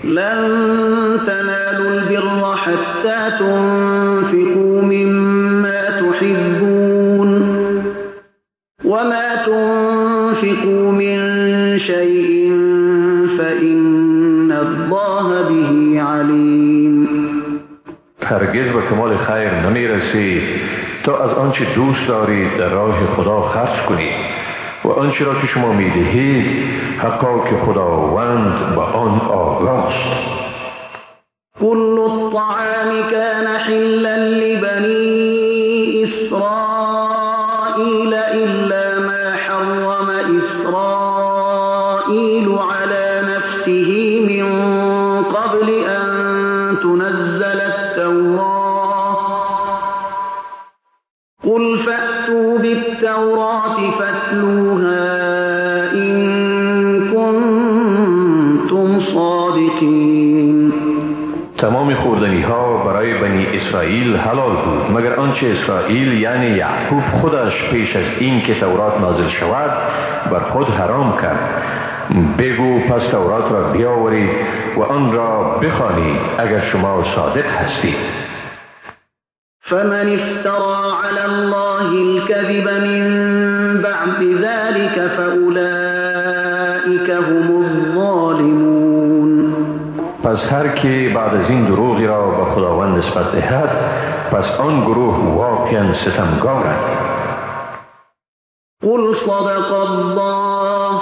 لن تنالوا البر حتى تنفقوا مما تحبون وما تنفقوا من شيء فإن الله به عليم. هرگز به کمال خیر نمی رسید تا از آنچه دوست دارید در راه خدا خرج کنید و آنچه را که شما می دهید حقا که خداوند با آن آگاست. كل الطعام كان حلا لبني إسرائيل إلا ما حرم إسرائيل على نفسه من قبل أن تنزل التوراة قل فأتوا بالتوراة فاتلوها إن كنتم صادقين. تمام خوردنی ها برای بنی اسرائیل حلال بود مگر آنچه اسرائیل یعنی یعقوب خودش پیش از این که تورات نازل شود بر خود حرام کرد. بگو پس تورات را بیاورید و آن را بخوانید اگر شما صادق هستید. فمن افترى على الله الكذب من بعد ذلك فأولئك هم الظالمون. پس هر که بعد از این دروغی را به خداوند نسبت دهد پس آن گروه واقعا ستمگارند. قل صدق الله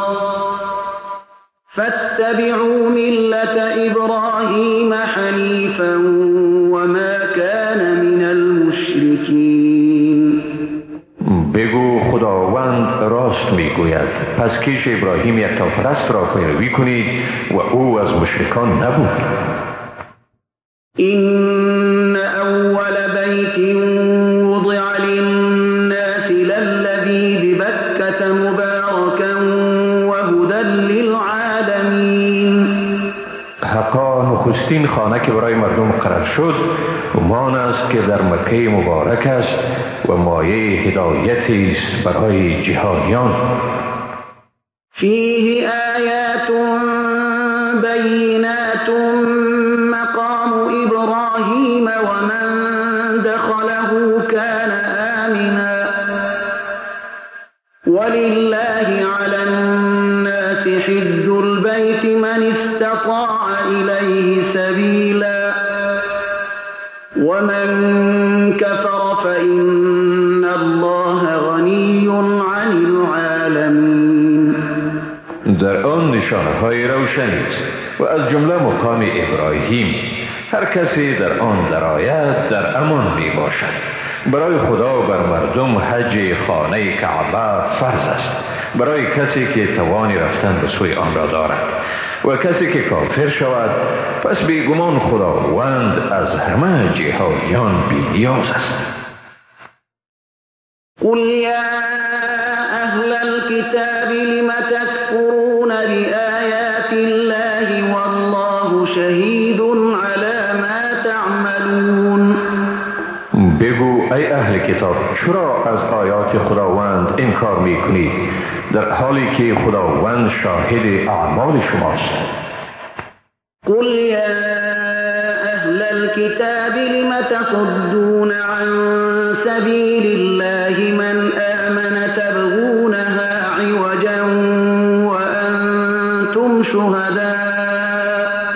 فاتبعوا ملة إبراهيم حنيفا وما كان من المشركين. بگو خداوند راست میگوید پس کیش ابراهیم یکتاپرست را پیروی کنید و او از مشرکان نبود. إن أول بيت وضع للناس للذي ببكة مباركا وهدى للعالمين. حقا نخستین خانه که برای مردم قرار شد همان است که در مکه مبارک است و مایه هدایتی است برای جهانیان. فيه آیات بینات مقام ابراهیم ومن دخله كان آمنا ولله على الناس حج البيت من استطاع إليه سبيلا ومن كفر فإن الله غني عن العالمين. در آن نشانه های روشنی است و از جمله مقام ابراهیم هر کسی در آن درآید در امان می باشد. برای خدا بر مردم حج خانه کعبه فرض است برای کسی که توانی رفتن به سوی آن را دارد و کسی که کافر شود پس بیگمان خداوند از همه جهانیان بی‌نیاز است. قل يا أهل الكتاب لم تكفرون بآيات الله والله شهيد على ما تعملون. بگو ای اهل کتاب چرا از آیات خداوند انکار میکنید در حالی که خداوند شاهد اعمال شماست. قل يا أهل الكتاب لم تصدون عن سبيل الله من آمن تبغونها عوجا وأنتم شهداء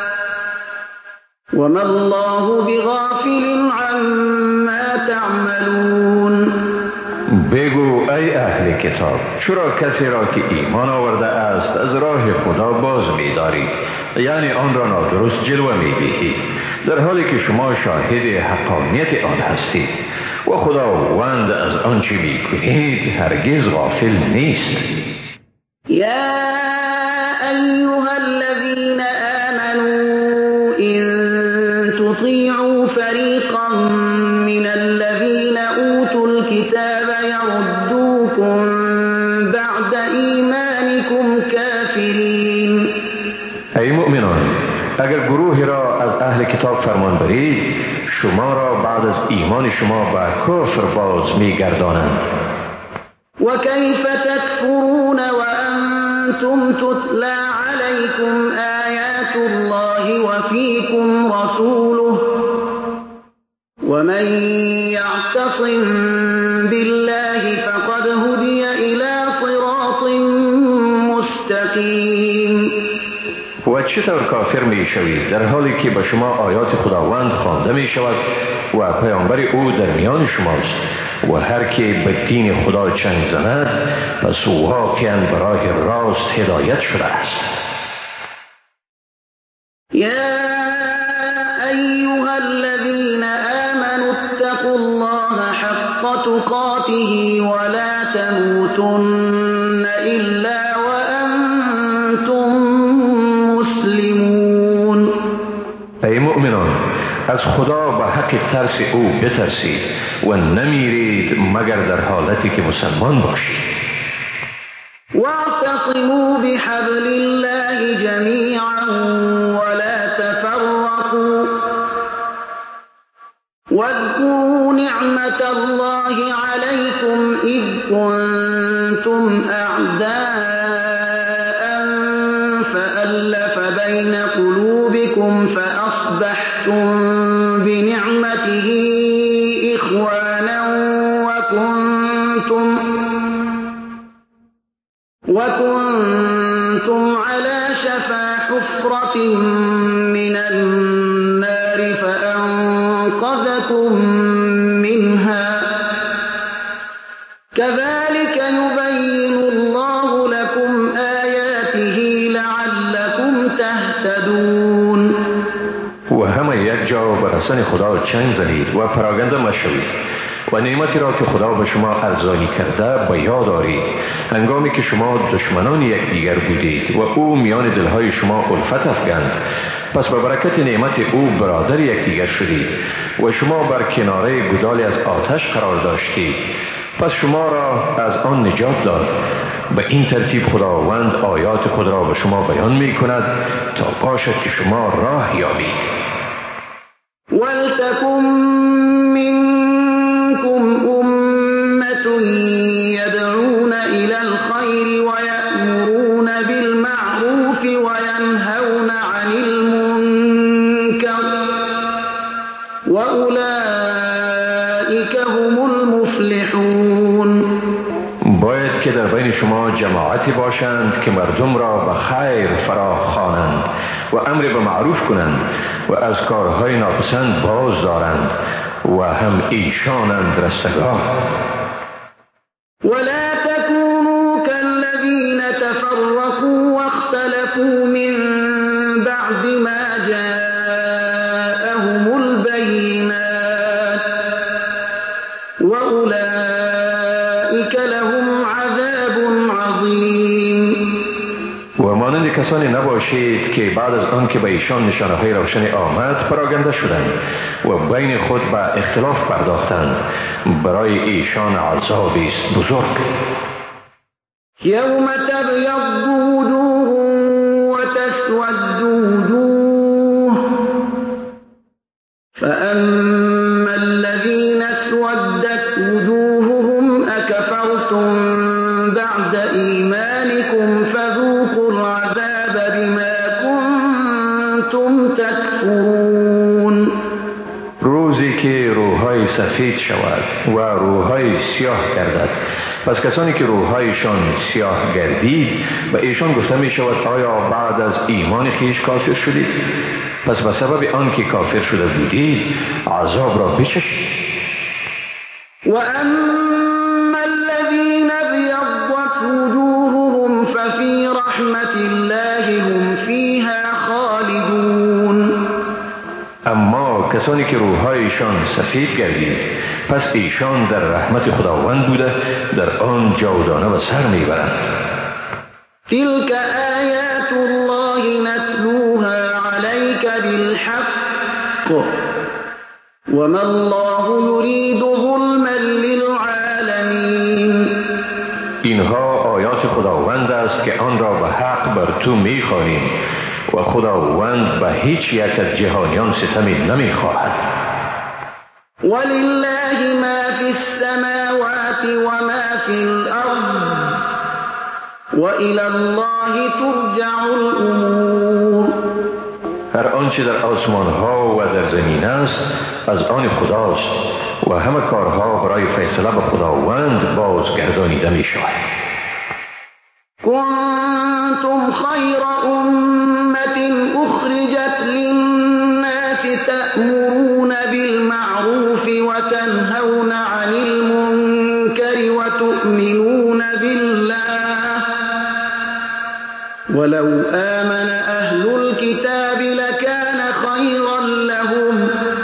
وما الله بغافل عما تعملون. بگو ای اهل کتاب چرا کسی را که ایمان آورده است از راه خدا باز می دارید یعنی آن را نادرست جلوه می دهید در حالی که شما شاهد حقانیت آن هستید و خداوند از آنچه می کنید هرگز غافل نیست. یا ایها الذین آمنوا إن تطيعوا فريقا من الذين أوتوا الكتاب يردوكم بعد إيمانكم كافرين. ای مؤمنان اگر گروهی را از اهل کتاب فرمان برید شما را بعد از ایمان شما به کفر باز می‌گردانند. وكيف تكفرون وأنتم تتلى عليكم آيات الله ومن يعتصم بالله فقد هدي إلى صراط مستقیم. و چطور کافر می شوید در حالی که به شما آیات خداوند خوانده می شود و پیامبر او در میان شماست و هر که به دین خدا چنگ زند پس او واقعاً به راه راست هدایت شده است. یا ایها الذین آمنوا اتقوا الله حق تقاته ولا تموتن الا وانتم مسلمون. ای مؤمنان، از خدا به حق ترس او بترسید و نمیرید مگر در حالتی که مسلمان باشید. واعتصموا بحبل الله جمیعا ولا تفرقوا واذكروا نعمة الله عليكم إذ كنتم أعداء فألف بين قلوبكم فأصبحتم بنعمته إخوانا وكنتم على شفا حفرة من النار فأنقذكم منها كذلك يبين الله لكم آياته لعلكم تهتدون. و همه یک جا به رسن خدا چنگ زنید و پراگنده مشوید و نعمتی را که خدا به شما ارزانی کرده به یاد آرید هنگامی که شما دشمنان یکدیگر بودید و او میان دلهای شما الفت افکند. پس به برکت نعمت او برادر یکدیگر شدید و شما بر کناره گودالی از آتش قرار داشتید. پس شما را از آن نجات داد. به این ترتیب خداوند آیات خود را به شما بیان می کند تا باشد که شما راه یابید. ولتکن منکم امة یدعون الی الخیر ویأمرون بالمعروف وینهون عن المنکر واولئک هم المفلحون. باید که در بین شما جماعتی باشند که مردم را به خیر فرا خوانند و امر به معروف کنند و از کارهای ناپسند باز دارند و هم ایشانند رستگار. ولا تكونوا كالذين تفرقوا واختلفوا من بعد ما جاءهم البينات وأولئك لهم عذاب عظيم. و مانند کسانی نباشید که بعد از آن که به ایشان نشانه‌های روشن آمد پراگنده شدند و بین خود به اختلاف پرداختند. برای ایشان عذابی است بزرگ. یوم تبیض وجوه وتسود وجوه فأما الذين اسودت وجوههم أكفرتم بعد إيمانكم فذوقوا العذاب بما كنتم تكفرون. روزی که روح‌های سفید شود و روح‌های سیاه گردد، پس کسانی که روح‌هایشان سیاه گردید به ایشان گفته می شود آیا بعد از ایمان خیش کافر شدید؟ پس به سبب آن که کافر شده بودید عذاب را بچشید. و اما الذین ابیضت وجوههم ففی رحمت الله هم فیها خالدون. اما کسانی که روح‌هایشان سفید گردید پس ایشان در رحمت خداوند بوده در آن جاودانه و سر میبرند. تلك آیات الله نتلوها علیک بالحق وما الله یرید ظلما للعالمین. اینها آیات خداوند است که آن را به حق بر تو میخوانیم و خداوند به هیچ یک از جهانیان ستمی نمیخواهد. ولله ما فی السماوات وما فی الارض والی الله ترجع الامور. هر آنچه در آسمان ها و در زمین است از آن خداست و همه کارها برای فیصله به خداوند بازگردانیده می شود. كنتم خير أمة أخرجت للناس تأمرون بالمعروف وتنهون عن المنكر وتؤمنون بالله ولو آمن أهل الكتاب لكان خيرا لهم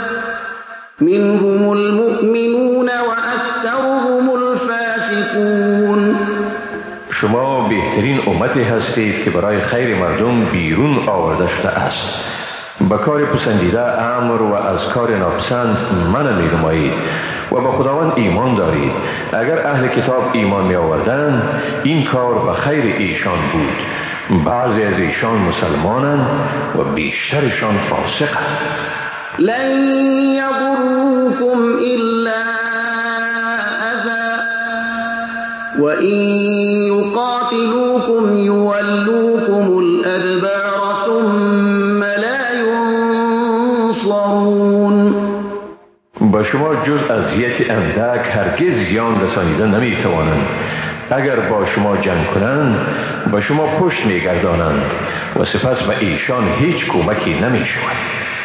منهم المؤمنون وأكثرهم الفاسقون. شما بهترین امتی هستید که برای خیر مردم بیرون آورده شده است. به کار پسندیده امر و از کار ناپسند منع می نمایید و به خداوند ایمان دارید. اگر اهل کتاب ایمان می آوردند این کار به خیر ایشان بود. بعضی از ایشان مسلمانند و بیشترشان فاسقند. لن يضروكم إلا أذى وإن يقاتلوكم يولوكم الأدبار ثم لا ينصرون. با شما جز اذیت اندک هرگز زیان رسانیده نمی توانند. اگر با شما جنگ کنند با شما پشت می گردانند و سپس به ایشان هیچ کمکی نمی شود.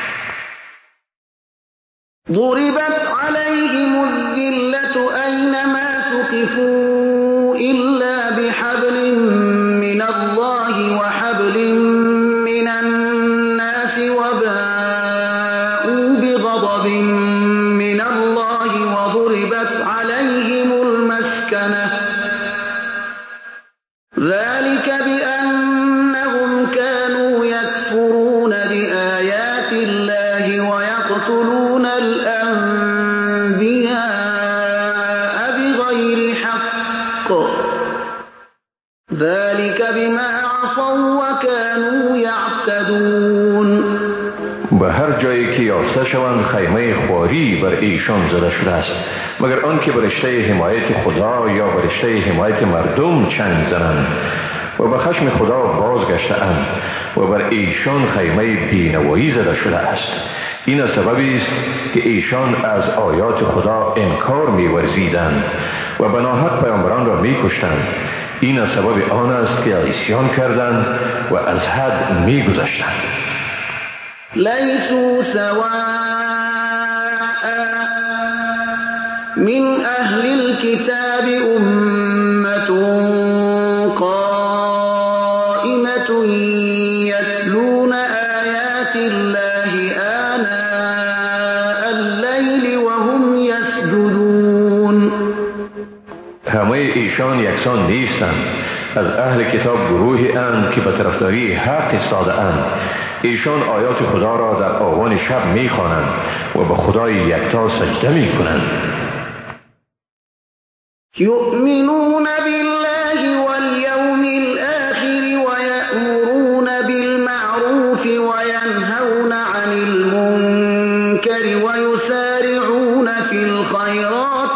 ضربت عليهم الذلة أينما ثقفوا إلا بحبل من الله وحبل من الناس وباءوا بغضب من الله وضربت عليهم المسكنة ذلك بأنهم كانوا يكفرون بآيات الله ويقتلون الأنبياء بغير حق ذلك بما عصوا وكانوا يعتدون. به هر جایی که یافته شوند خیمه خواری بر ایشان زده شده است مگر آنکه به رشته حمایت خدا یا به رشته حمایت مردم چنگ زنند و به خشم خدا بازگشته اند و بر ایشان خیمه بینوایی زده شده است. این سببی است که ایشان از آیات خدا انکار می‌ورزیدند و به ناحق پیامبران را می‌کشتند. این سبب آن است که عصیان کردند و از حد می‌گذشتند. لیسوا سواء من اهل الكتاب امة قائمة يتلون آیات الله آناء الليل وهم يسجدون. همه ایشان یکسان نیستند. از اهل کتاب گروهی اند که به طرفداری حق ایستاده اند. ایشان آیات خدا را در آوان شب می‌خوانند و به خدای یکتا سجده می‌کنند. یؤمنون بالله والیوم الآخر ویأمرون بالمعروف وینهون عن المنکر ویسارعون فی الخیرات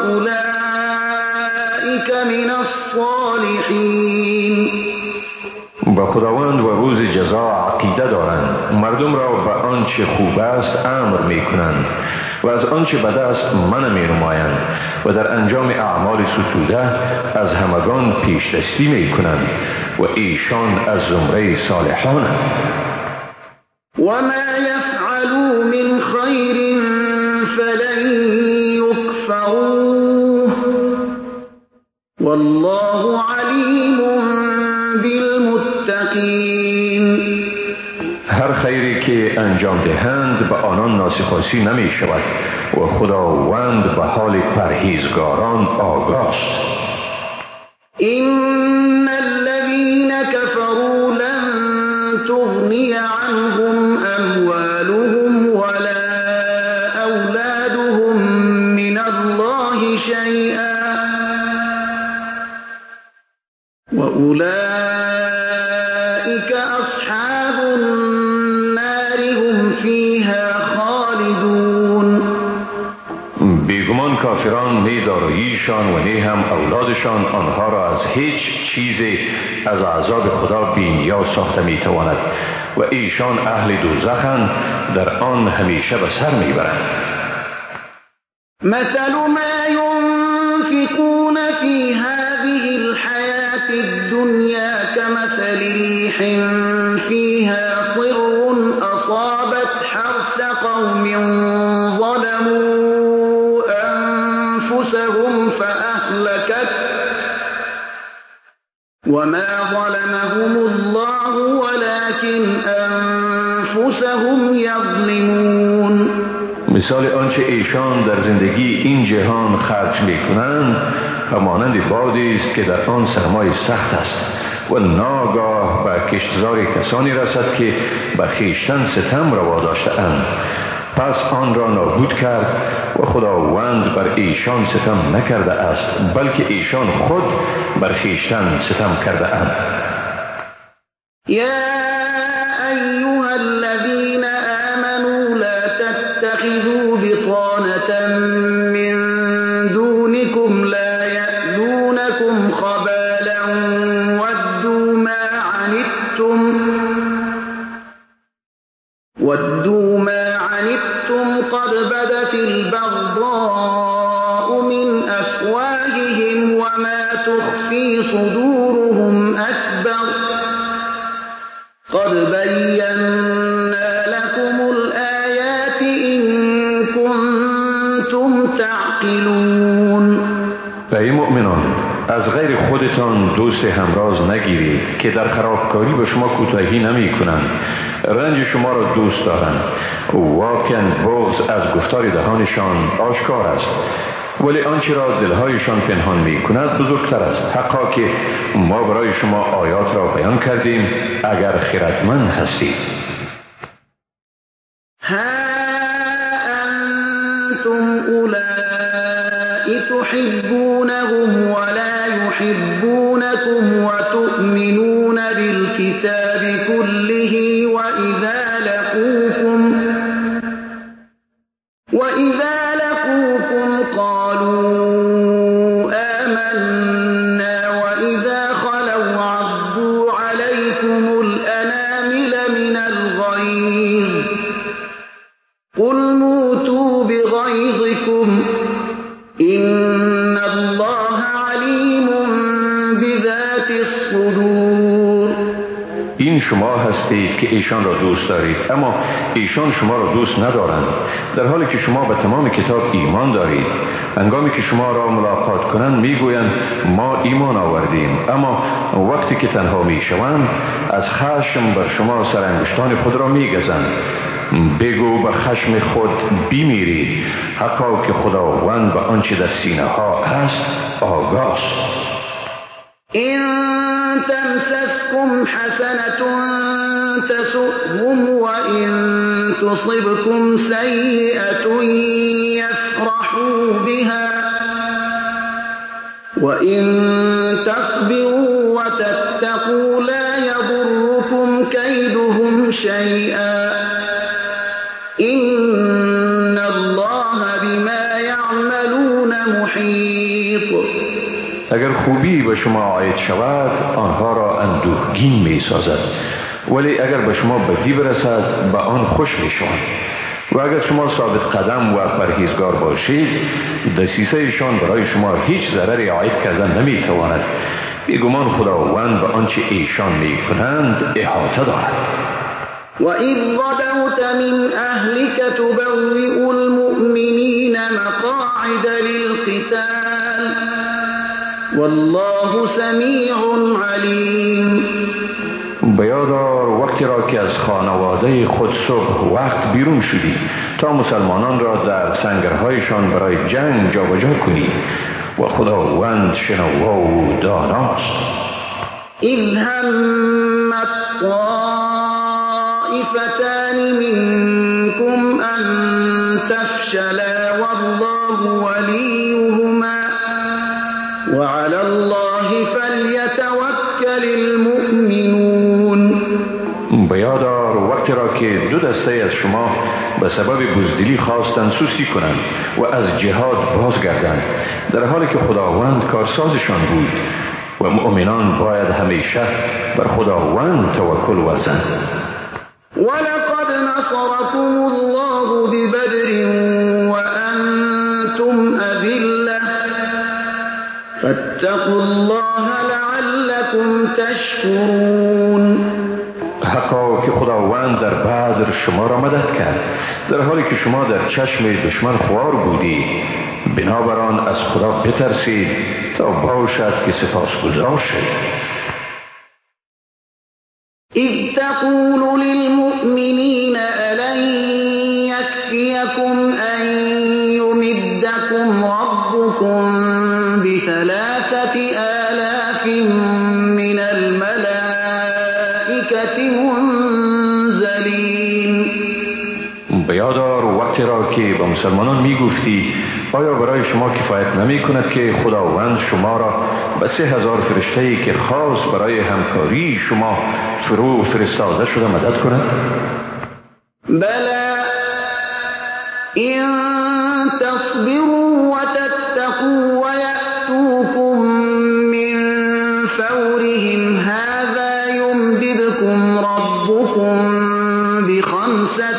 وأولئک من الصالحین. با خداوند و روز جزا عقیده دارند. مردم را به آنچه خوب است امر می کنند و از آنچه بد است منع می نمایند و در انجام اعمال ستوده از همگان پیش دستی می کنند و ایشان از زمره صالحانند. وما يفعلوا من خير فلن يكفروه والله عليم بالمتقين. هر خیری که انجام دهند به آنان ناسپاسی نمی شود و خداوند به حال پرهیزگاران آگاه است. إن الذين كفروا لن تغني عنهم أموالهم ولا أولادهم من الله شيئا وأولئك أصحاب النار هم فيها خالدون. بیگمان کافران نه داراییشان و نه هم اولادشان آنها را از هیچ چیزی از عذاب خدا بی‌نیاز ساخته میتواند و ایشان اهل دوزخند، در آن همیشه به سر میبرند. مثل ما ينفقون في هذه الحياة الدنيا كمثل ريح فيها صر أصابت حرث قوم ظلموا أنفسهم فأهلكت وما ظلمهم الله ولكن أنفسهم يظلمون. مثال آنچه ایشان در زندگی این جهان خرج می کنند همانند بادی است که در آن سرمای سخت است و ناگاه به کشتزار کسانی رسد که به خویشتن ستم روا داشته اند، پس آن را نابود کرد و خداوند بر ایشان ستم نکرده است بلکه ایشان خود بر خویشتن ستم کرده اند. أيها الذين آمنوا لا تتخذوا بطانة من دونكم لا يألونكم خبالا ودوا ما عنتم قد بدت البغضاء من أفواههم وما تخفي صدورهم أكبر قد بينا لكم الآيات إن كنتم تعقلون. ای مؤمنان، از غیر خودتان دوست همراز نگیرید که در خرابکاری به شما کوتاهی نمی کنند، رنج شما را دوست دارند. واقعا بغض از گفتار دهانشان آشکار است، ولی آنچه را دلهایشان پنهان می کند بزرگتر است. حقا که ما برای شما آیات را بیان کردیم اگر خردمند هستید. ها انتم اولائی تحبونهم ولا يحبونكم وتؤمنون بالكتاب كله وإذا لقوكم قالوا آمنا وإذا خلوا عضوا عليكم الأنامل من الغيظ قل موتوا بغيظكم إن الله عليم بذات الصدور. این شما هستید که ایشان را دوست دارید اما ایشان شما را دوست ندارند، در حالی که شما به تمام کتاب ایمان دارید. هنگامی که شما را ملاقات کنند میگویند ما ایمان آوردیم، اما وقتی که تنها میشوند از خشم بر شما سرانگشتان خود را میگزند. بگو به خشم خود بیمیرید، حقا که خداوند به آنچه در سینه ها است آگاه است. إن تمسسكم حسنة تسؤهم وإن تصبكم سيئة يفرحوا بها وإن تصبروا وتتقوا لا يضركم كيدهم شيئا إن الله بما يعملون محيط. اگر خوبی به شما عاید شود آنها را اندوهگین می سازد، ولی اگر به شما بدی برسد به آن خوش می شوند. و اگر شما ثابت قدم و پرهیزگار باشید دسیسه ایشان برای شما هیچ ضرری عاید کردن نمی تواند. بیگمان خداوند به آنچه ایشان می کنند احاطه دارد. وَإِذْ غَدَوْتَ مِنْ أَهْلِكَ تُبَوِّئُ الْمُؤْمِنِينَ مَقَاعِدَ لِلْقِتَالِ والله سمیع علیم. بیادار وقتی را که از خانواده خود صبح وقت بیرون شدی تا مسلمانان را در سنگرهایشان برای جنگ جابجا کنی و خداوند شنوا و داناست. اذ همت طائفتان منكم ان تفشلا والله وليهما وعلى الله فليتوكل المؤمنون. به یاد آر وقتی را که دو دسته از شما به سبب بزدلی خواستند سستی کنند و از جهاد بازگردند، در حالی که خداوند کارسازشان بود. و مؤمنان باید همیشه بر خداوند توکل ورزند. ولقد نصركم الله ببدر وأنتم أذلة فاتقوا الله لعلكم تشكرون. حقا که خداوند در بدر شما را مدد کرد در حالی که شما در چشم دشمن خوار بودید. بنابراین از خدا بترسید تا باشد که سپاسگزار شوید. إذ تقول للمؤمنين ألن يكفيكم أن يمدكم ربكم بثلاثة آلاف من الملائكة منزلين. به یاد آر وقتی را که به مسلمانان می گفتی آیا برای شما کفایت نمی کند که خداوند شما را به 3000 فرشته‌ای که خاص برای همکاری شما فرستاده شده مدد کند؟ بلى إن تصبروا وتتقوا ويأتوكم من فورهم هذا يمددكم ربكم ب5,000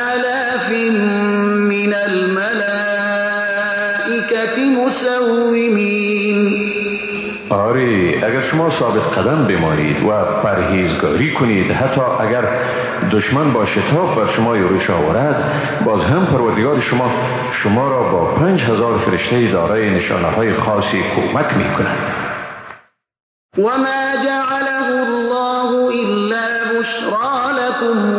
من الملائكة مسومين. آری اگر شما ثابت قدم بمانید و پرهیزگاری کنید حتی اگر دشمن با شتاب بر شما یورش آورد باز هم پروردگار شما را با 5000 فرشته دارای نشانه های خاصی کمک می کند. وما جعله الله إلا بشرى لكم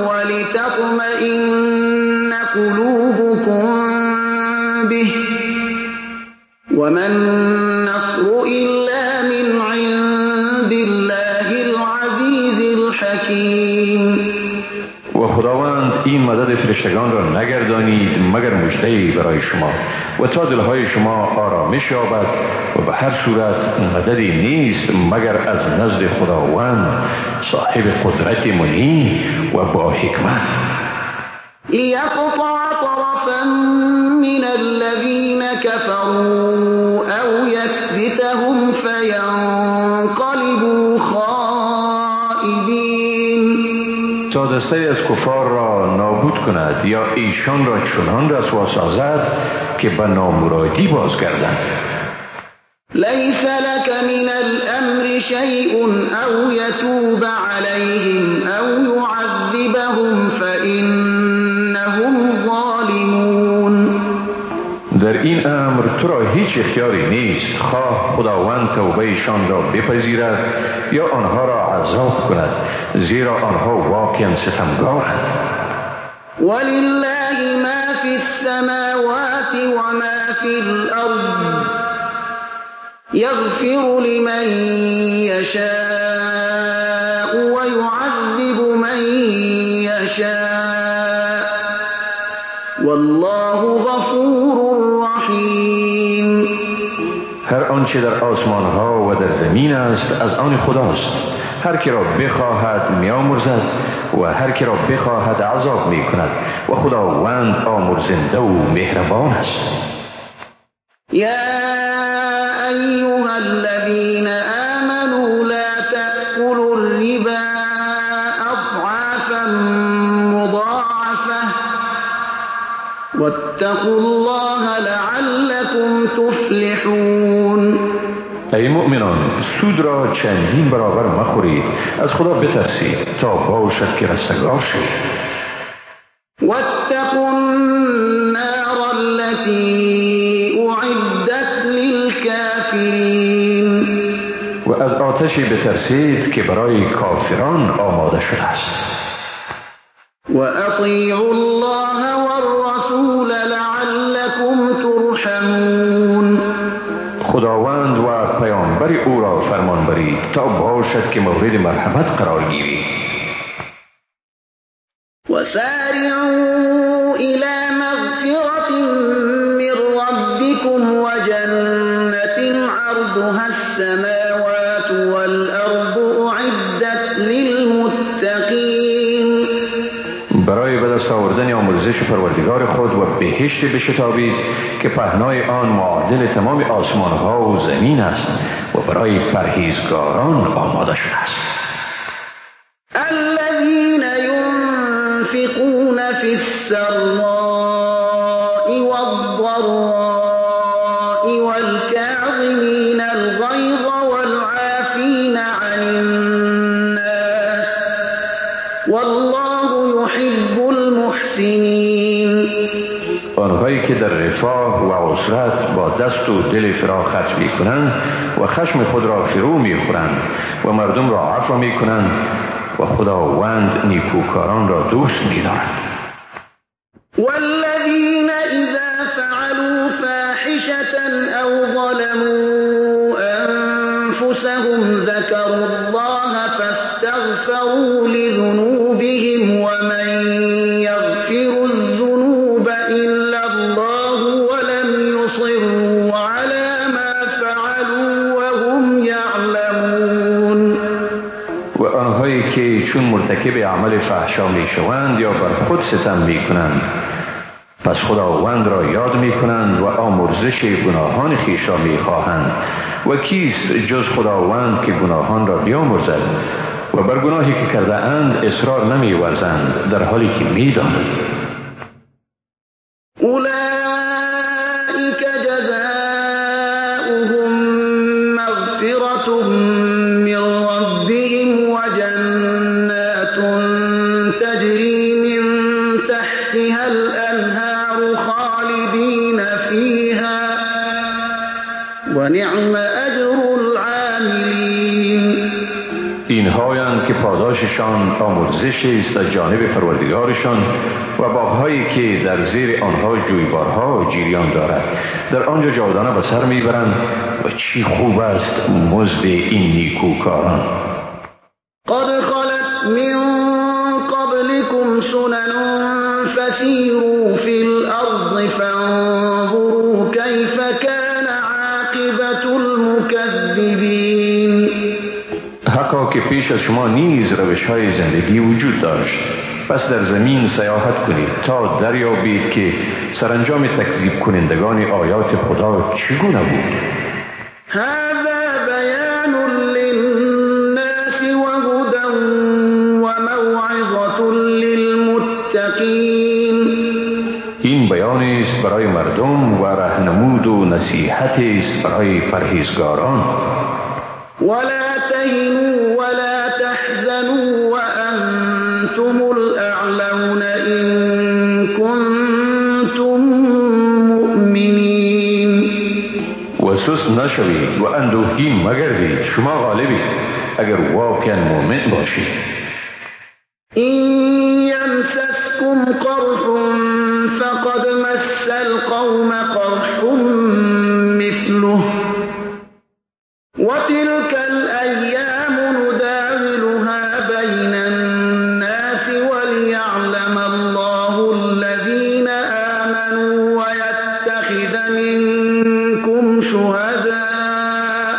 ولتطمئن قلوبكم به وما النصر إلا من عند الله العزيز الحكيم. و خداوند این مدد فرشتگان را نگردانید مگر مژده‌ای برای شما و تا دلهای شما آرامش یابد و به هر صورت مددی نیست مگر از نزد خداوند صاحب قدرت منی و با حکمت. ليقطع طرفا من الذين كفروا أو يكبتهم فينقلبوا خائبين. تا دسته از کفار را نابود کند یا ایشان را چنان رسوا سازد که به نامرادی بازگردند. ليس لك من الأمر شيء أو يتوب عليهم أو يعذبهم فإنهم ظالمون. در این امر تو را هیچ اختیاری نیست خواه خداوند توبه ایشان را بپذیرد یا آنها را عذاب کند زیرا آنها واقعا ستمگارند. ولله ما في السماوات وما في الأرض يغفر لمن يشاء ويعذب من يشاء والله غفور رحیم. هر آنچه در آسمان ها و در زمین است از آن خداست. هر که را بخواهد میامرزد و هر که را بخواهد عذاب می کند و خداوند آمرزنده و مهربان است. یا أيها الذين آمنوا لا تأكلوا الربا أضعافا مضاعفة واتقوا الله لعلكم تفلحون. ای مؤمنان سود را چندین برابر مخورید از خدا بترسید تا باشد که رستگار شوید. واتقوا النار التي أعدت للكافرين. و از آتشی بترسید که برای کافران آماده شده است. وأطيعوا الله والرسول لعلكم ترحمون. خداوند و پیامبر او را فرمان برید تا باشد که مورد مرحمت قرار گیرید. وسارعوا إلى مغفرة من ربكم وجنة عرضها السماوات والأرض أعدت للمتقين. برای به دست آوردن آمرزش پروردگار خود و بهشت بشتابید که پهنای آن معادل تمام آسمان ها و زمین است و برای پرهیزگاران آماده شده است. الذين ينفقون في السراء والضراء والكاظمين الغيظ والعافين عن الناس والله يحب المحسنين. آنهایی که در رفاه و عسرت با دست و دل فرا خرج می کنند و خشم خود را فرو می خورند و مردم را عفو می کنند و خداوند نیکوکاران را دوست می دارد. والذین اذا فعلوا فاحشة او ظلموا انفسهم ذكروا الله فاستغفروا لذنوبهم ومن يغفر الذنوب الا الله ولم يصروا على ما فعلوا وهم يعلمون. و آنهایی که چون مرتکب عمل فحشا می شوند یا بر خود ستم می کنند پس خداوند را یاد می کنند و آمرزش گناهان خویش را می خواهند و کیست جز خداوند که گناهان را بیامرزد و بر گناهی که کرده اند اصرار نمی ورزند در حالی که می دانند. اولئک جزاؤهم مغفرة من ربهم وجنات تجري من تحتها الأنهار خالدين فيها ونعم أجر العاملين. اینهایند که پاداششان آمرزش است از جانب پروردگارشان و باغهایی که در زیر آنها جویبارها جریان دارد در آنجا جاودانه به سر میبرند و چی خوب است مزد این نیکوکاران. قد خلت من قبلكم سنن فسيروا في الأرض فانظروا كيف كان عاقبة المكذبين. حقا که پیش از شما نیز روش‌های زندگی وجود داشت، پس در زمین سیاحت کنید تا دریابید که سرانجام تکذیب کنندگان آیات خدا چگونه بود. هذا بیان للناس وهدى وموعظة للمتقین. این بیان است برای مردم و راهنمود و نصیحت است برای پرهیزگاران. ولا تهنوا ولا تحزنوا وأنتم الأعلون إن كنتم مؤمنين. و سست نشوید و اندوهگین مگردید، شما غالبید اگر واقعا مؤمن باشید. إن يمسسكم قرح فقد مس القوم قرح مثله وتلك الأيام نداولها بين الناس وليعلم الله الذين آمنوا ويتخذ منكم شهداء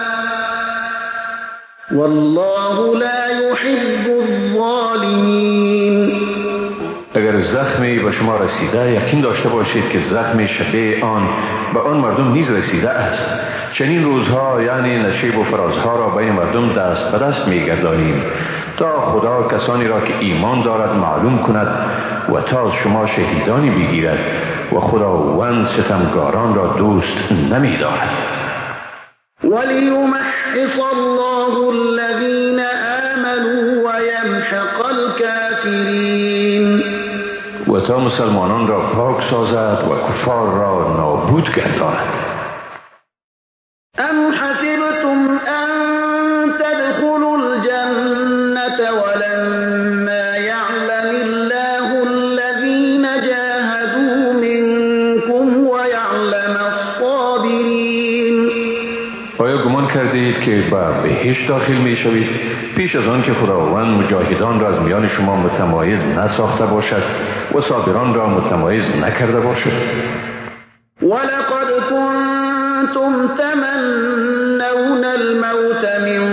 والله لا يحب الظالمين. اگر زخمی به شما رسیده یقین داشته باشید که زخم شبیه آن به آن مردم نیز رسیده است. چنین روزها یعنی نشیب و فرازها را بین مردم دست به دست می‌گردانیم تا خدا کسانی را که ایمان دارد معلوم کند و تا شما شهیدانی بگیرد و خداوند ستمگاران را دوست نمی‌دارد. وَلِيُمَحِّصَ اللَّهُ الَّذِينَ آمَنُوا وَيَمْحَقَ الْكَافِرِينَ. و تا مسلمانان را پاک سازد و کفار را نابود گرداند. أَمْ حَسِبْتُمْ أَن تَدْخُلُوا الْجَنَّةَ وَلَمَّا يَعْلَمِ اللَّهُ الَّذِينَ جَاهَدُوا مِنكُمْ وَيَعْلَمَ الصَّابِرِينَ. آیا گمان کردید که به بهشت داخل می شوید پیش از آن که خداوند مجاهدان را از میان شما متمایز نساخته باشد و صابران را متمایز نکرده باشد؟ وَلَقَدْ كُنتُمْ تَمَنَّوْنَ الْمَوْتَ مِن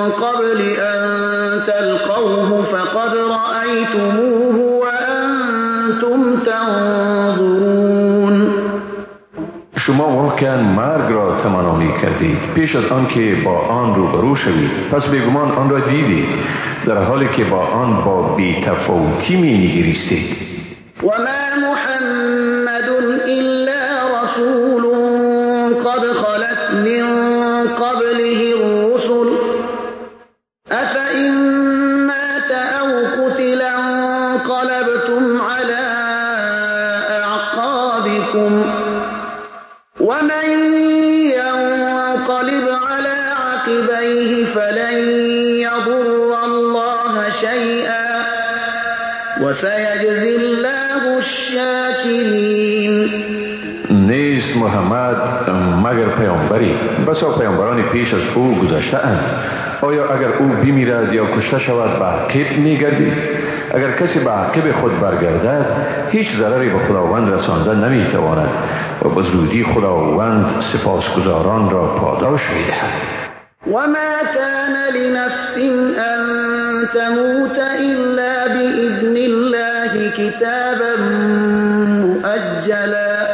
قَبْلِ أَن تَلْقَوْهُ فَقَدْ رَأَيْتُمُوهُ وَأَنتُمْ وأنتم تنظرون. شما واقعا مرگ را تمنا کردید پیش از آن که با آن روبرو شوید، پس بیگمان آن را دیدید در حالی که با آن با بی‌تفاوتی می‌نگریستید. وما محمد إلا رسول قد خلت من قبله الرسل أفإن مات أو قتل انقلبتم على أعقابكم ومن ينقلب على عقبيه فلن يضر الله شيئا وسيجزي الله الشاكرين. نیست محمد مگر پیامبری، بسا پیامبران پیش از او گذشته اند. آیا اگر او بمیرد یا کشته شود به عقب میگردید؟ اگر کسی به عقب خود برگردد هیچ ضرری به خداوند رسانده نمیتواند و به زودی خداوند سپاسگزاران را پاداش میدهد. وما كان لنفس أن تموت إلا بإذن الله كتابا مؤجلا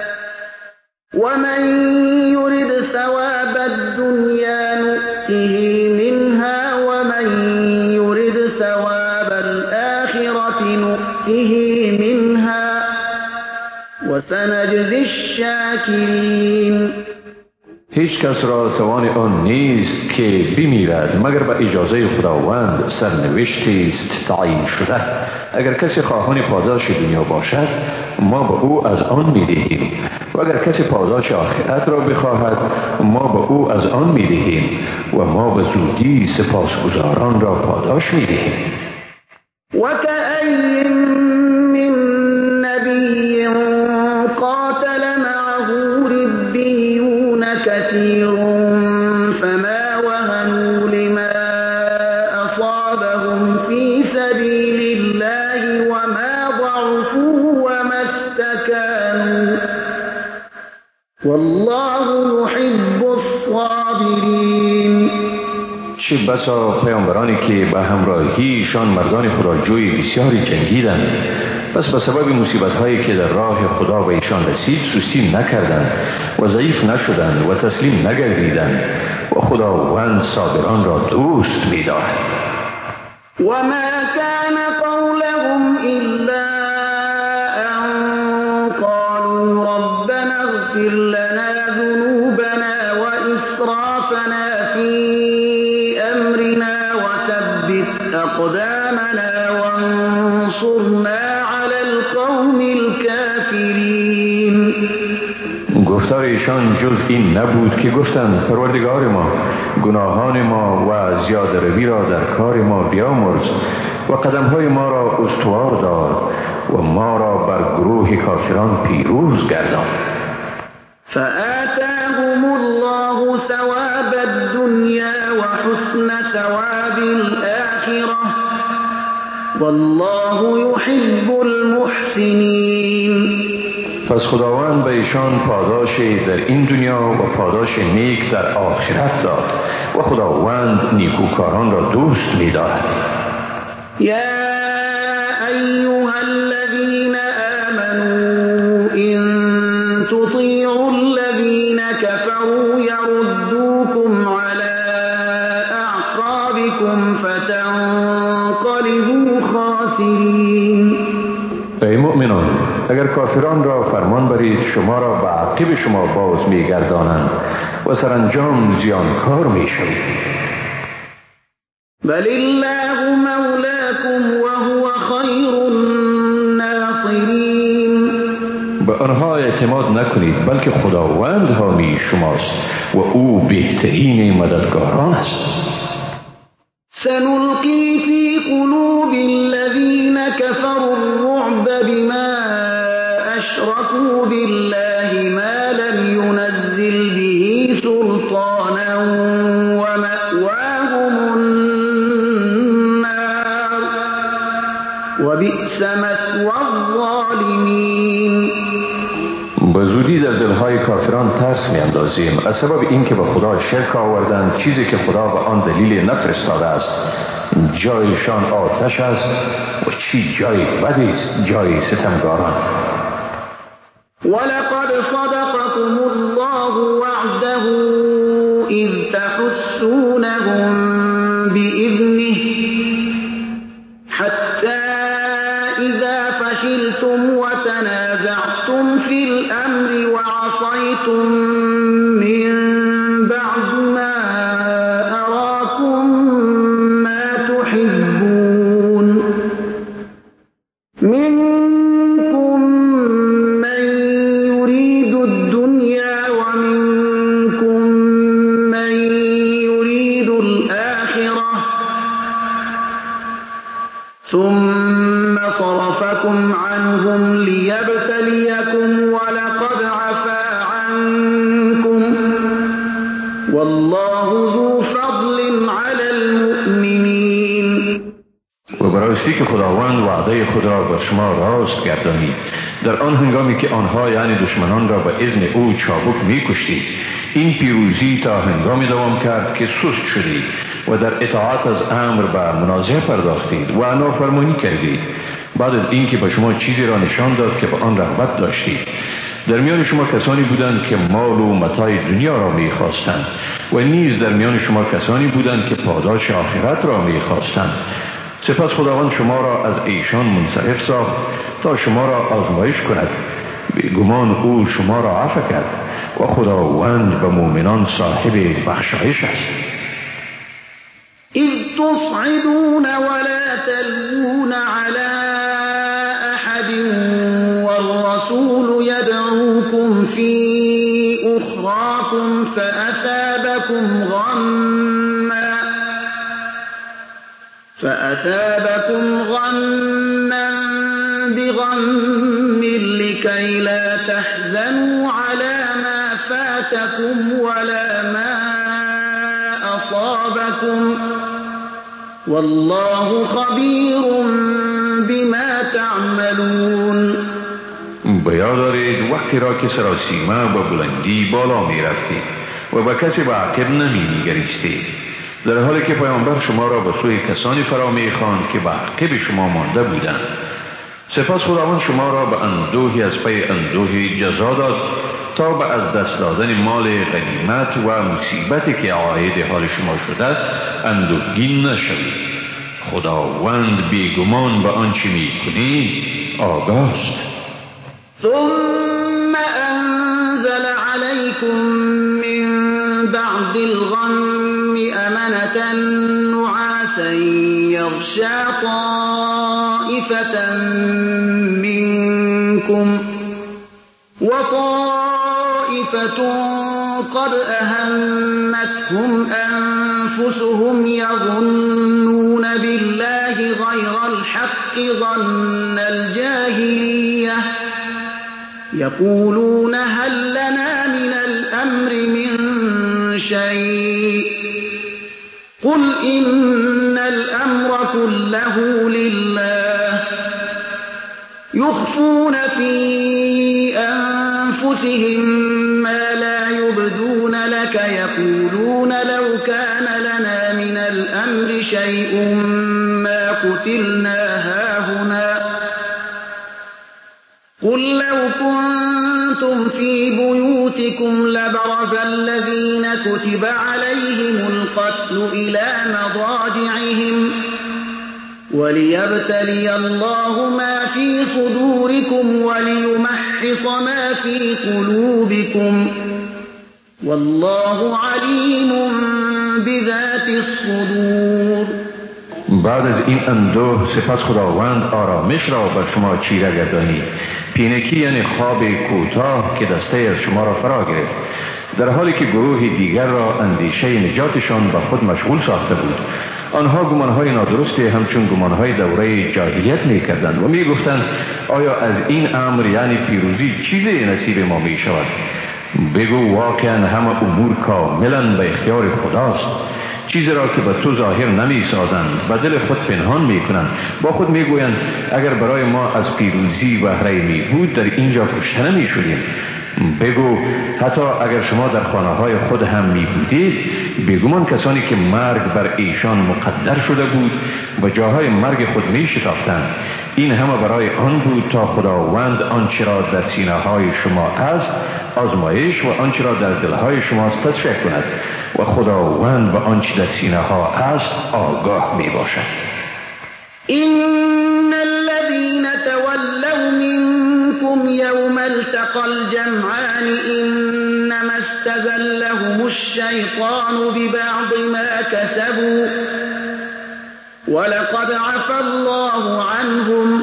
ومن يرد ثواب الدنيا نؤته منها ومن يرد ثواب الآخرة نؤته منها وسنجزي الشاكرين. هیچ کس را توان آن نیست که بمیرد مگر به اجازه خداوند، سرنوشتی است تعیین شده. اگر کسی خواهان پاداش دنیا باشد ما به او از آن میدهیم و اگر کسی پاداش آخرت را بخواهد ما به او از آن میدهیم و ما به زودی سپاسگزاران را پاداش میدهیم. وكأي من نبي قاتل معه ربيون كثير فما وهنوا لما أصابهم في سبيل الله وما ضعفوا وما استكانوا والله يحب الصابرين. چه بسا پیامبرانی که به همراهیشان مردان خداجوی بسیاری جنگیدند، پس به سبب مصیبت هایی که در راه خدا به ایشان رسید سستی نکردند و ضعیف نشدند و تسلیم نگردیدند و خداوند صابران را دوست می‌دارد. وما كان قولهم إلا أن قالوا ربنا اغفر لنا ذنوبنا وإسرافنا في أمرنا وثبت أقدامنا وانصرنا على القوم الكافرين. گفتار ایشان جز این نبود که گفتند پروردگار ما گناهان ما و زیاده روی را در کار ما بیامرز و قدمهای ما را استوار دار و ما را بر گروه کافران پیروز گردان. فآتاهم الله ثواب الدنيا وحسن ثواب الآخرة والله يحب المحسنين. پس خداوند به ایشان پاداش در این دنیا و پاداش نیک در آخرت داد و خداوند نیکوکاران را دوست می دارد. يا أيها الذين آمنوا إن تطيعوا الذين كفروا يردوكم على أعقابكم فتنقلبوا خاسرين. ای مؤمنان اگر کافران را فرمان برید شما را به عقب شما باز می گردانند و سرانجام زیانکار می شوید. بل الله مولاكم وهو خير الناصرين. به آنها اعتماد نکنید بلکه خداوند حامی شماست و او بهترین مددگاران است. سنلقي في قلوب الذين كفروا الرعب بما أشركوا بالله ما لم ينزل به سلطانا ومأواهم النار وبئس مثوى الظالمين. به زودی در دلهای کافران ترس می اندازیم از سبب اینکه به خدا شرک آوردند چیزی که خدا به آن دلیل نفرستاده است. جایشان آتش است و چی جای بدی است جای ستمگاران. ولقد صدقكم الله وعده إذ تحسونهم بإذنه حتى إذا فشلتم وتنازعتم في الأمر وعصيتم من بعد ما أراكم ما تحبون منكم من يريد الدنيا ومنكم من يريد الآخرة ثم صرفكم عنهم ليبتليكم ولقد عفا عنكم والله ذو فضل على المؤمنين. و براستی که خداوند وعده خود را بر شما راست گردانید در آن هنگامی که آنها یعنی دشمنان را به اذن او چابک می‌کشتید. این پیروزی تا هنگامی دوام کرد که سست شدید و در اطاعت از امر به منازعه پرداختید و نافرمانی کردید. بعد از اینکه به شما چیزی را نشان داد که به آن رغبت داشتید. در میان شما کسانی بودند که مال و متاع دنیا را می‌خواستند و نیز در میان شما کسانی بودند که پاداش آخرت را می‌خواستند. سپس خداوند شما را از ایشان منصرف ساخت تا شما را آزمایش کند. بیگمان او شما را عفو کرد و خداوند به مؤمنان صاحب بخشایش است. إذ تصعدون ولا تلوون على أحد والرسول يدعوكم في أخراكم فأثابكم غما بغم لكي لا تحزنوا على ما فاتكم ولا ما أصابكم والله خبير بما تعملون. بیاد دارید وقتی را که سراسیمه به بلندی بالا می رفتید و به کسی به عقب نمی گریستید در حالی که پیامبر شما را به سوی کسانی فرا می خواند که به عقب شما مانده بودند. سپس خداوند شما را به اندوهی از پی اندوهی جزا داد تا به از دست دادن مال غنیمت و مصیبتی که عاید حال شما شده اندوهگین نشوید. خداوند بیگمان به آنچه می کنید آگاه است. ثم أنزل عليكم من بعد الغم أمنة نعاسا يغشى طائفة منكم وطائفة قد أهمتهم أنفسهم يظنون بالله غير الحق ظن الجاهلية يقولون هل لنا من الأمر من شيء قل إن الأمر كله لله يخفون في أنفسهم ما لا يبدون لك يقولون لو كان لنا من الأمر شيء ما قتلنا هاهنا قل لو كنتم في بيوتكم لبرز الذين كتب عليهم القتل إلى مضاجعهم وليبتلي الله ما في صدوركم وليمحص ما في قلوبكم والله عليم بذات الصدور. بعد از این اندوه سپس خداوند آرامش را بر شما چیره گردانید. پینکی یعنی خواب کوتاه که دسته از شما را فرا گرفت در حالی که گروه دیگر را اندیشه نجاتشان به خود مشغول ساخته بود. آنها گمانهای نادرستی همچون گمانهای دوره جاهلیت می کردند و می گفتند آیا از این امر یعنی پیروزی چیزی نصیب ما می شود؟ بگو واقعا همه امور کاملا به اختیار خداست. چیزی را که به تو ظاهر نمی سازند به دل خود پنهان می کنند. با خود می گویند اگر برای ما از پیروزی بهره می بود در اینجا کشته نمی شدیم. بگو حتی اگر شما در خانه های خود هم می بودید، بیگمان کسانی که مرگ بر ایشان مقدر شده بود و جاهای مرگ خود می شتافتند، این همه برای آن بود تا خداوند آنچه را در سینه های شما است آزمایش و آنچه را در دلهای شما تصفیه کند و خداوند به آنچه در سینه ها است آگاه می باشد. إن الذين تولوا منكم يوم التقى الجمعان إنما استزلهم الشيطان ببعض ما كسبوا ولقد عفى الله عنهم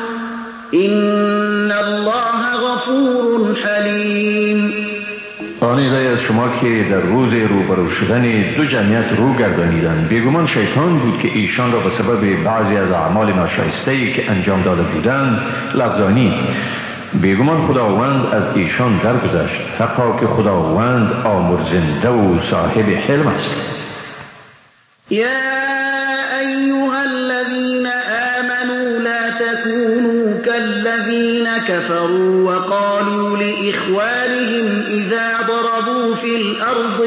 إن الله غفور حليم. آن عده از شما که در روز روبرو شدن دو جمعیت رو گردانیدند، بیگمان شیطان بود که ایشان را به سبب بعضی از اعمال ناشایسته‌ای که انجام داده بودند لغزانید. بیگمان خداوند از ایشان درگذشت، حقا که خداوند آمرزنده و صاحب حلم است. يا أيها الذين آمنوا لا تكونوا كالذين كفروا وقالوا لإخوانهم إذا ضربوا في الأرض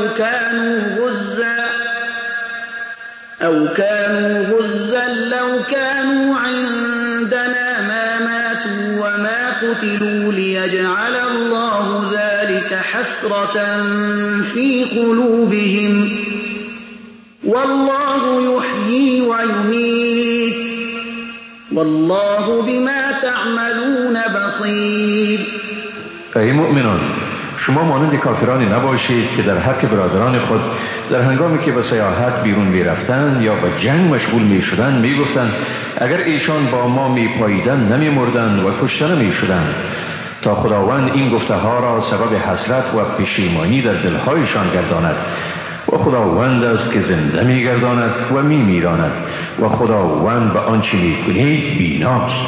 أو كانوا غزا لو كانوا عندنا ما ماتوا وما قتلوا ليجعل الله ذلك حسرة في قلوبهم والله يحيي ويميت والله بما تعملون بصير. ای مؤمنان، شما مانند کافرانی نباشید که در حق برادران خود در هنگامی که به سیاحت بیرون می رفتند یا به جنگ مشغول می شدند می گفتند اگر ایشان با ما می پاییدند نمی مردند و کشته نمی شدند، تا خداوند این گفته ها را سبب حسرت و پشیمانی در دلهایشان گرداند. و خداوند است که زنده می گرداند و می میراند و خداوند به آنچه می کنید بیناست.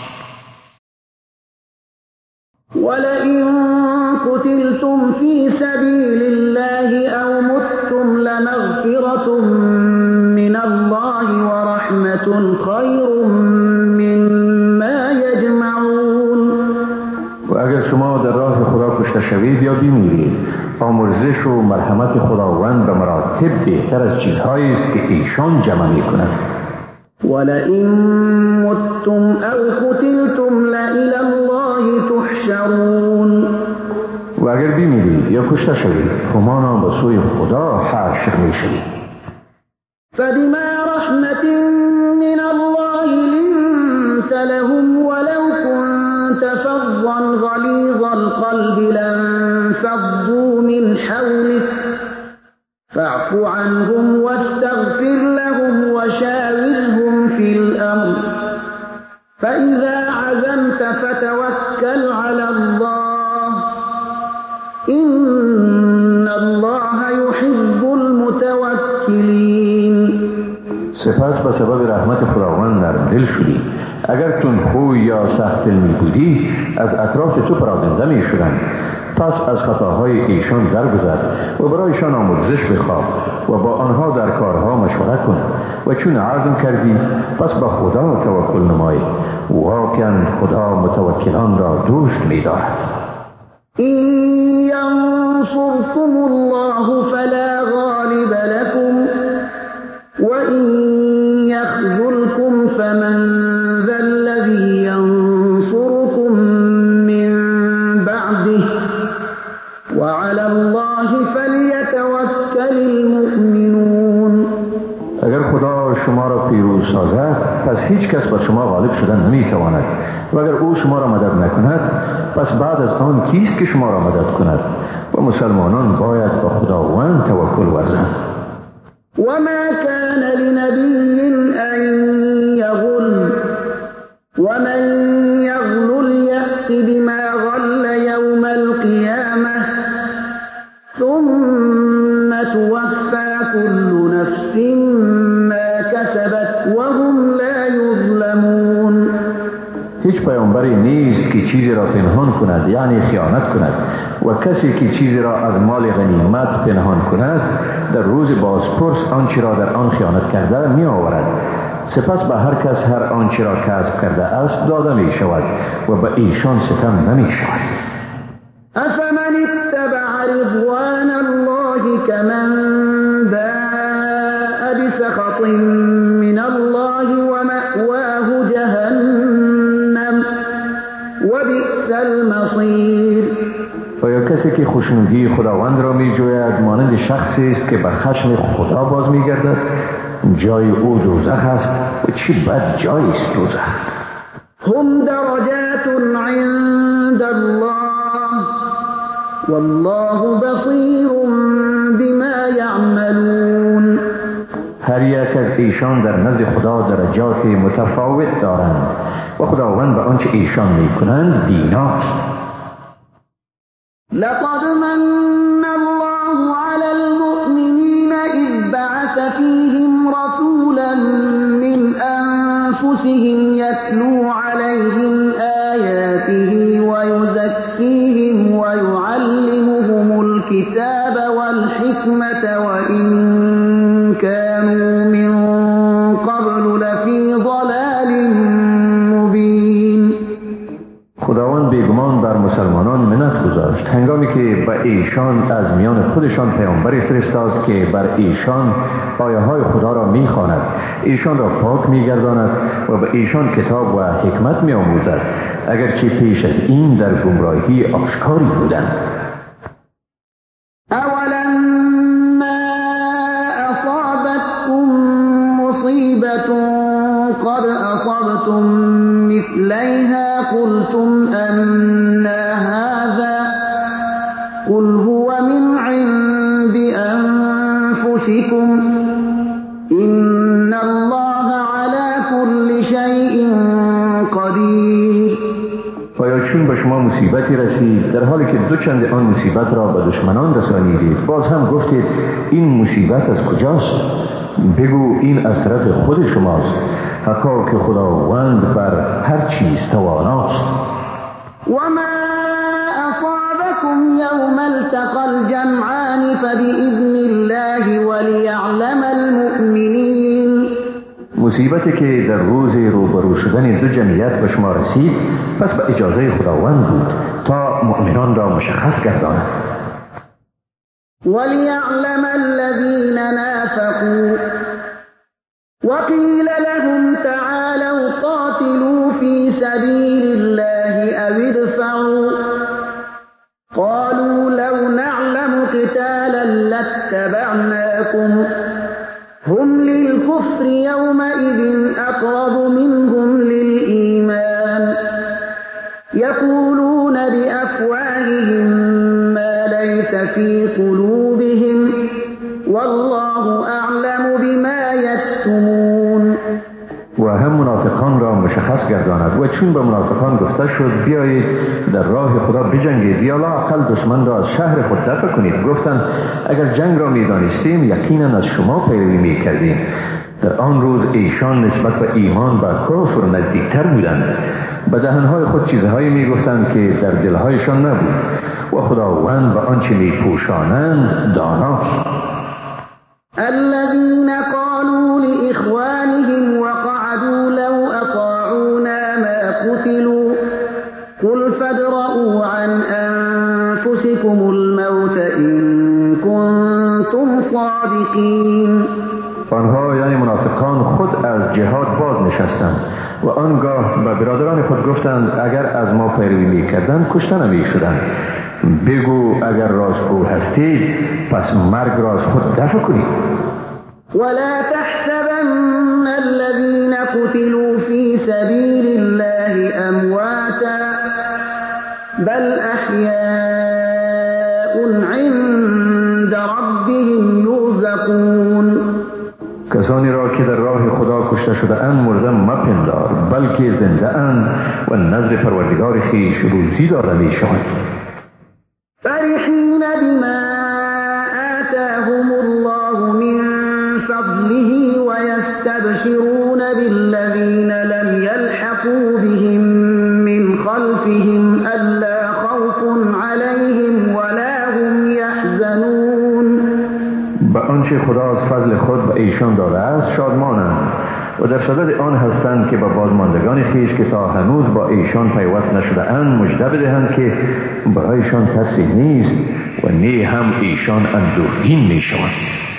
ولئن قتلتم في سبيل الله أو متم لمغفرة من الله ورحمة خير مما يجمعون. و اگر شما در راه خدا کشته شوید یا بمیرید، آمرزش و مرحمت خداوند به مراتب بهتر از چیزهایی است که ایشان جمع می کند. ولئن متم أو قتلتم لإلى الله تحشرون. و اگر بمیرید یا کشته شوید، همانا به سوی خدا حشر می شوید. فبما رحمة من الله لنت لهم ولو كنت فظا غليظ القلب لانفضوا من حولك فاعف عنهم واستغفر لهم وشاورهم في الأمر فإذا عزمت فتوكل على الله إن الله يحب المتوكلين. سپس به سبب رحمت خداوند نرم دل شدی. اگر تندخوی یا سخت دل می بودی، از اطراف تو پراکنده می شدند. پس از خطاهای ایشان درگذر و برایشان آمرزش بخواه و با آنها در کارها مشوره کن و چون عزم کردی پس به خدا توکل نمای. واقعا خدا متوکلان را دوست می دارد. إن ينصركم الله فلا غالب لكم وإن يخذلكم فمن ذا الذي ينصركم من بعده وعلى الله فليتوكل المؤمنون. اگر خدا شما را پیروز سازد پس هیچ کس بر شما غالب شدن نمی تواند و اگر او شما را مدد نکند پس بعد از آن کیست که شما را مدد کند؟ و مسلمانان باید به خداوند توکل ورزند. وما كان لنبي أن يغل ومن يغل يأت بما غل يوم القيامة ثم توفى كل نفس ما كسبت وهم لا يظلمون. هیچ پیامبری نیست که چیزی را پنهان کند، یعنی خیانت کند، و کسی که چیزی را از مال غنیمت پنهان کند در روز بازپرس آنچه را در آن خیانت کرده می آورد. سپس به هر کس هر آنچه را کسب کرده است داده می شود و به ایشان ستم نمی شود. رضوان الله كمن باء بسخط من الله ومأواه جهنم وبئس المصير. آیا کسی که خوشنودی خداوند را می جوید مانند شخصی است که بر خشم خدا باز می گردد؟ جای او دوزخ است و چه بد جایی است دوزخ. هم درجات عند الله والله بصیر بما یعملون. هر یک از ایشان در نزد خدا درجات متفاوت دارند و خداوند به آنچه ایشان می کنند بیناست. لقد من الله على المؤمنين إذ بعث فيهم رسولا من أنفسهم يتلو عليهم آياته ويزكيهم ويعلمهم الكتاب والحكمة وإن كانوا من قبل لفي ضلال مبين. خداوند بیگمان بر مسلمانان منت گذاشت هنگامی که به ایشان از میان خودشان پیامبری فرستاد که بر ایشان آیه های خدا را میخواند، ایشان را پاک میگرداند و به ایشان کتاب و حکمت میآموزد، اگرچه پیش از این در گمراهی آشکاری بودند. اولما اصابتكم مصیبة قد اصبتم مثلیها قلتم أن هذا قل هو من عند أنفسكم إن الله على كل شيء قدیر. آیا چون به شما مصیبتی رسید در حالی که دوچند آن مصیبت را به دشمنان رسانیدید باز هم گفتید این مصیبت از کجاست؟ بگو این از طرف خود شماست، حقا که خداوند بر هر چیز تواناست. وما أصابكم يوم التقى الجمعان فبإذن الله وليعلم المؤمنين. مصیبتی که در روز روبرو شدن دو جمعیت به شما رسید پس به اجازه خداوند بود تا مؤمنان را مشخص گرداند. وليعلم الذين نافقوا وقيل لهم تعالوا قاتلوا في سبيل الله أو ادفعوا قالوا لو نعلم قتالا لاتبعناكم هم للكفر يومئذ أقرب منهم للإيمان يقولون بأفواههم ما ليس في قلوبهم والله أعلم بما يكتمون. و هم منافقان را مشخص گرداند و چون به منافقان گفته شد بیایید در راه خدا بجنگید یا لااقل دشمن را از شهر خود دفع کنید، گفتند اگر جنگ را می‌دانستیم یقینا از شما پیروی می‌کردیم. در آن روز ایشان نسبت به ایمان به کفر نزدیکتر بودند، به دهنهای خود چیزهایی می‌گفتند که در دلهایشان نبود و خداوند به آنچه می‌پوشانند داناست. الذين قالوا لإخوانهم وقعدوا لو أطاعونا ما قتلوا قل فادرءوا عن أنفسكم الموت إن كنتم صادقين. آنها یعنی منافقان خود از جهاد باز نشستند و آنگاه به برادران خود گفتند اگر از ما پیروی می‌کردند کشته نمی‌شدند. بگو اگر راستگو هستید پس مرگ را از خود دفع کنید. ولا تحسبن الذين قتلوا في سبيل الله أمواتا بل أحياء عند ربهم يرزقون. کسانی را که در راه خدا کشته شده اند مرده مپندار، بلکه زنده اند و نزد پروردگار خویش روزی داده میشوند. فرحين بما آتاهم الله من فضله ويستبشرون بالذين لم يلحقوا بهم من خلفهم ألا خوف عليهم ولا هم يحزنون. به آنچه خدا از فضل خود به ایشان داده است شادمانند و در صدد آن هستند که به بازماندگان خویش که تا هنوز با ایشان پیوست نشده اند مژده بدهند که برایشان ترسی نیست و نی هم ایشان اندوهگین می شوند.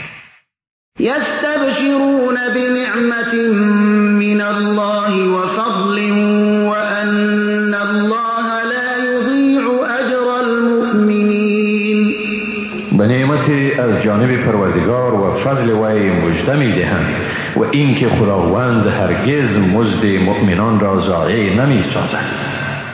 یستبشرون بنعمت من الله و فضل و ان الله لا یضیع اجر المؤمنین. به نعمت از جانب پروردگار و فضل وی مژده می دهند و اینکه خداوند هرگز مزد مؤمنان را ضایع نمی سازد.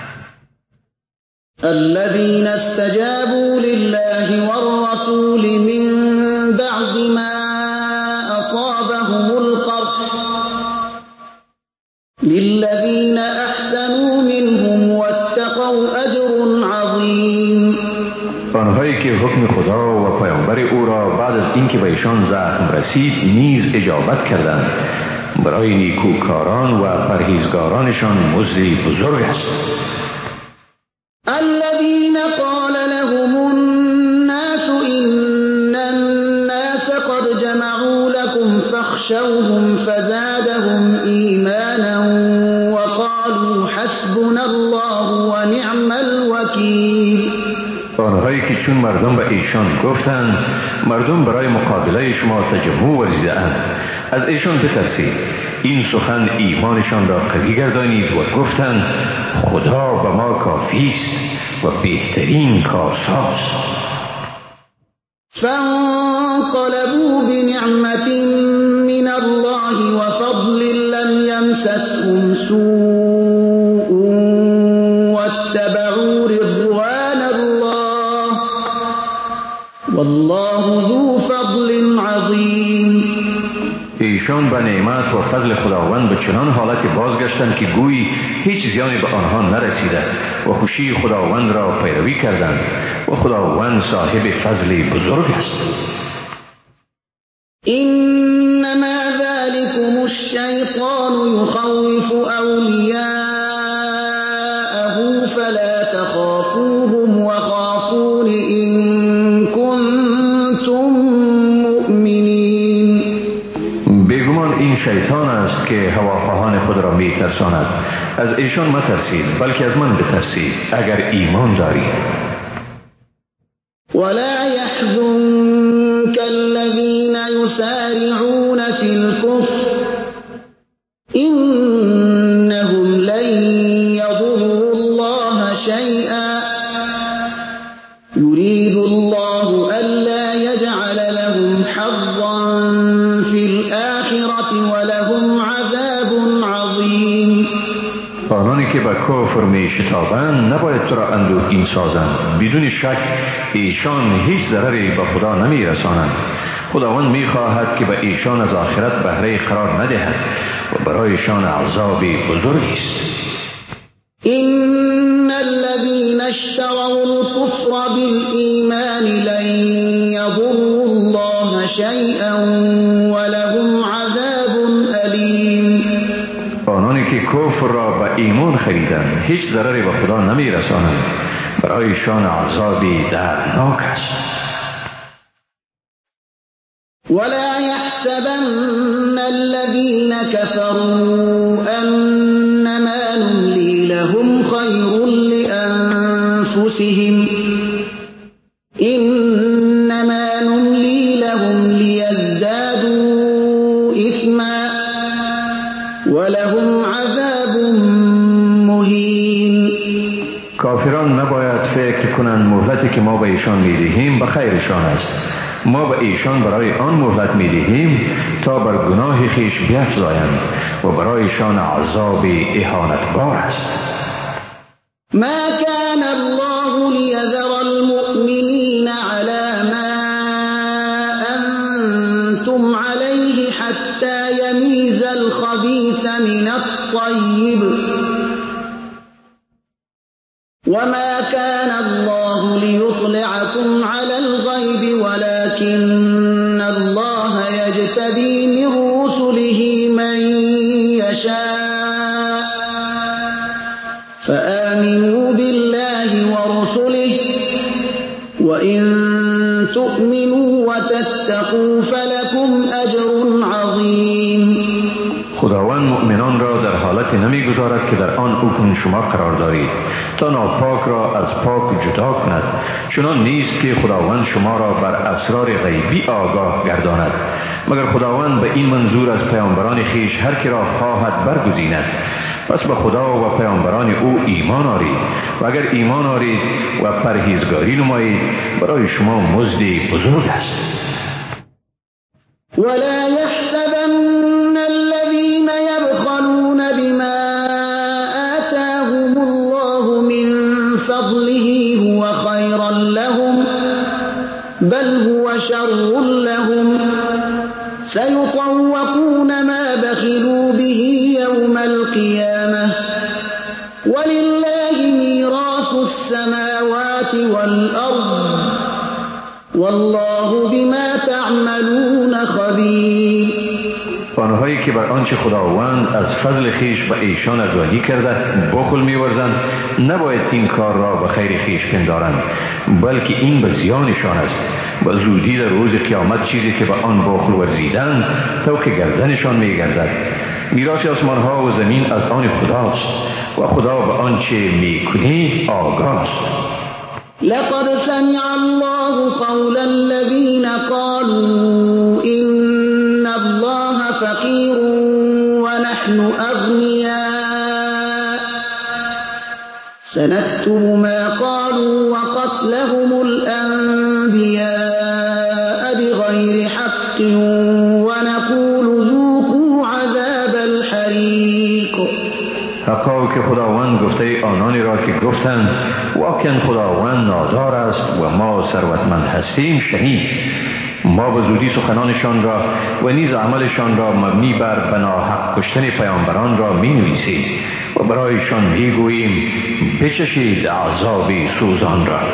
الذين استجابوا لله والرسول من بعد ما أصابهم القرح للذين أحسنوا منهم واتقوا أجر عظيم. آنهایی که حکم خدا و پیامبر او را بعد از اینکه به ایشان زخم رسید نیز اجابت کردند، برای نیکوکاران و پرهیزگارانشان مزدی بزرگ است. الذين قال لهم الناس إن الناس قد جمعوا لكم فاخشوهم فزادهم إيمانا وقالوا حسبنا الله ونعم الوكيل. آنهایی که چون مردم به ایشان گفتند مردم برای مقابله شما تجمع ورزیده‌اند، از ایشان بترسید. این سخن ایمانشان را قوی گردانید و گفتند خدا به ما کافی است و بهترین کارساز. فانقلبوا بنعمة من الله وفضل لم يمسسهم سوء واتبعوا رضوان الله والله ذو فضل عظیم. ایشان به نعمت و فضل خداوند به چنان حالتی بازگشتند که گویی هیچ زیانی به آنها نرسیده و خوشی خداوند را پیروی کردند و خداوند صاحب فضل بزرگ است. انما ذلكم الشیطان یخوف اولیاءه فلا تخافوهم وخافون ان کنتم مؤمنین. بیگمان این شیطان است که هواخواهان خود را می ترساند. از ایشان مترسید بلکه از من بترسید اگر ایمان دارید. ولا يحزنك الذين يسارعون في الكفر إنهم لن يضروا الله شيئا يريد الله ألا يجعل لهم حظا في الآخرة ولهم عذاب عظيم. آنانی که به کفر می شتابند نباید تو را اندوهگین سازند. بدون شک ایشان هیچ ضرری به خدا نمی رسانند. خداوند می خواهد که به ایشان از آخرت بهره قرار ندهد و برایشان عذاب بزرگی است. إن الذين اشتروا الكفر بالإيمان لن يضروا الله شيئا ولهم عذاب أليم. آنانی که کفر را به ایمان خریدند هیچ ضرری به خدا نمی رسانند. برایشان عذابی دردناک است. ولا يحسبن الذين كفروا أنما نملي لهم خير لأنفسهم إنما نملي لهم ليزدادوا إثما ولهم عذاب مهين. کافران نباید فکر کنند مهلتی که ما به ایشان میدهیم به خیرشان است. ما به ایشان برای آن مهلت میدهیم تا بر گناه خیش بیفزایند و برایشان عذاب اهانتبار است. ما كان الله ليذر المؤمنين على ما أنتم عليه حتى يميز الخبيث من الطيب وما كان الله ليطلعكم على الغيب ولكن الله يجتبي من رسله من يشاء فآمنوا بالله ورسله وإن تؤمنوا وتتقوا فلكم أجر عظيم. خداوند مؤمنان را در حالت وقتی نمیگذارد که در آن حکم شما قرار دارید تا ناپاک را از پاک جدا کند. چنان نیست که خداوند شما را بر اسرار غیبی آگاه گرداند، مگر خداوند به این منظور از پیامبران خیش هر کی را خواهد برگزیند. پس به خدا و پیامبران او ایمان آرید و اگر ایمان آرید و پرهیزگاری نمایید برای شما مزدی بزرگ است. ولا يحسبن الذين يبخلون بما آتاهم الله من فضله هو خيرا لهم بل هو شر لهم سيطوقون ما بخلوا به يوم القيامة ولله ميراث السماوات والأرض والله بما تعملون خبیر. آنهایی که بر آنچه خداوند از فضل خیش به ایشان ارزانی کرده بخل می‌ورزند نباید این کار را به خیر خیش پندارند، بلکه این به زیانشان است. و زودی در روز قیامت چیزی که به آن بخل ورزیدند طوق گردنشان می‌گردد. میراث آسمان ها و زمین از آن خداست و خدا به آنچه می‌کنی آگاه است. لقد سمع الله قول الذين قالوا إن الله فقير ونحن أغنياء سنكتب ما قالوا وقتلهم الأنبياء بغير حق ونقول ذوقوا عذاب الحريق. حقا که خداوند گفته آنانی را که گفتند واقعا خداوند نادار است و ما ثروتمند هستیم شنید. ما به زودی سخنانشان را و نیز عملشان را مبنی بر بناحق کشتن پیامبران را می نویسیم و برایشان می گوییم بچشید عذاب سوزان را.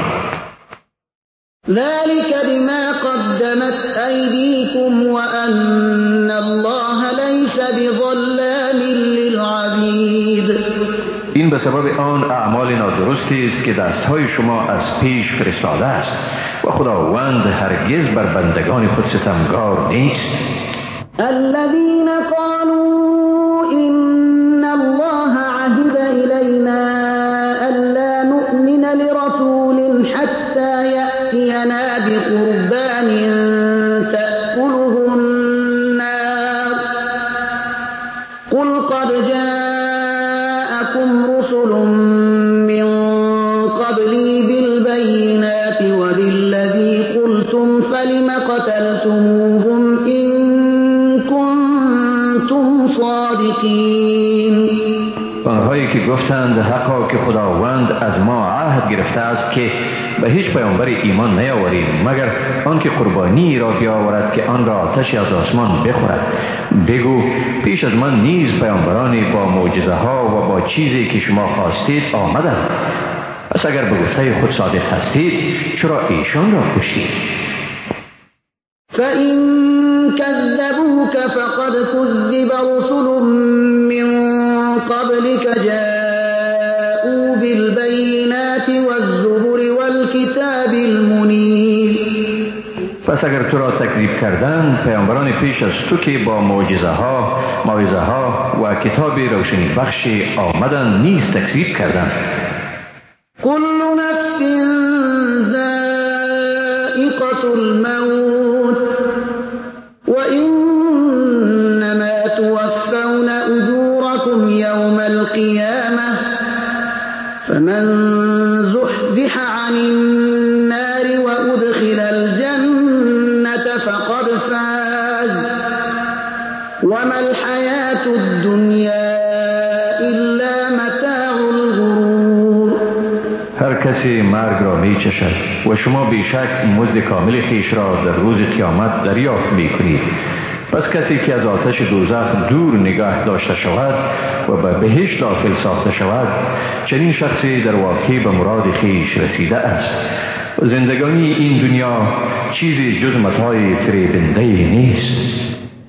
ذلك بما قدمت أيديكم وأن الله ليس بظلام للعبيد. این به سبب آن اعمال نادرستی است که دستهای شما از پیش فرستاده است و خداوند هرگز بر بندگان خود ستمگار نیست. الذين قالوا إن الله عهد إلينا ألا نؤمن لرسول حتى يأتينا بقربان تأكله النار قل قد جاءكم رسل من قبلي بالبينات وبالذي قلتم فلم قتلتموهم إن كنتم صادقين. آنهایی که گفتند حقا که خداوند از ما عهد گرفته است که به هیچ پیامبر ایمان نیاوریم مگر آنکه قربانی را بیاورد که آن را آتش از آسمان بخورد. بگو پیش از من نیز پیامبرانی با معجزه ها و با چیزی که شما خواستید آمدند. پس اگر به گفته خود صادق هستید چرا ایشان را کشتید؟ فإن كذبوك فقد كذب رسل من قبلك جاءوا بالبينات والزبر والكتاب المنير. پس اگر تو را تکذیب کردند پیامبران پیش از تو که با معجزه ها، موعظه ها و کتاب روشنی بخش آمدند نیز تکذیب کردند. كل نفس ذائقة الموت وإنما توفون أجوركم يوم القيامة فمن زحزح عن النار وأدخل الجنة فقد فاز وما الحياة الدنيا إلا متاع الغرور. هر کسی مرگ را می چشد و شما بیشک مزد کامل خیش را در روز قیامت دریافت می کنید. پس کسی که از آتش دوزخ دور نگاه داشته شود و به بهشت داخل ساخته شود چنین شخصی در واقع به مراد خیش رسیده است. زندگانی این دنیا چیزی جز متاع فریبنده نیست.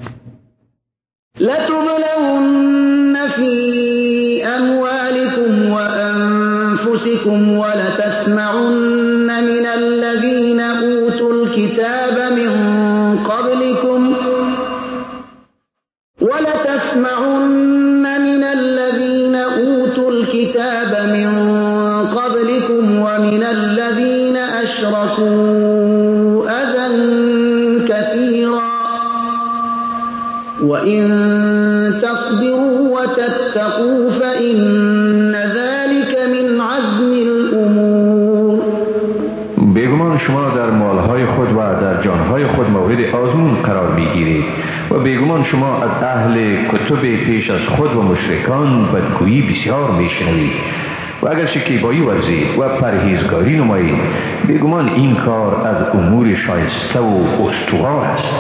لتبلون في أموالكم وأنفسكم ولتسمعن من الذين أوتوا الكتاب من قبلكم ولتسمعن من الذين أشركوا أذى كثيرا وإن تصبروا وتتقوا فإن ذلك من عزم الأمور. بیگمان شما در مالهای خود و در جانهای خود مورد آزمون قرار میگیرید و بیگمان شما از اهل کتب پیش از خود و مشرکان بدگویی بسیار میشنوید و اگر شکیبایی ورزید و پرهیزگاری نمایید بیگمان این کار از امور شایسته و استوار است.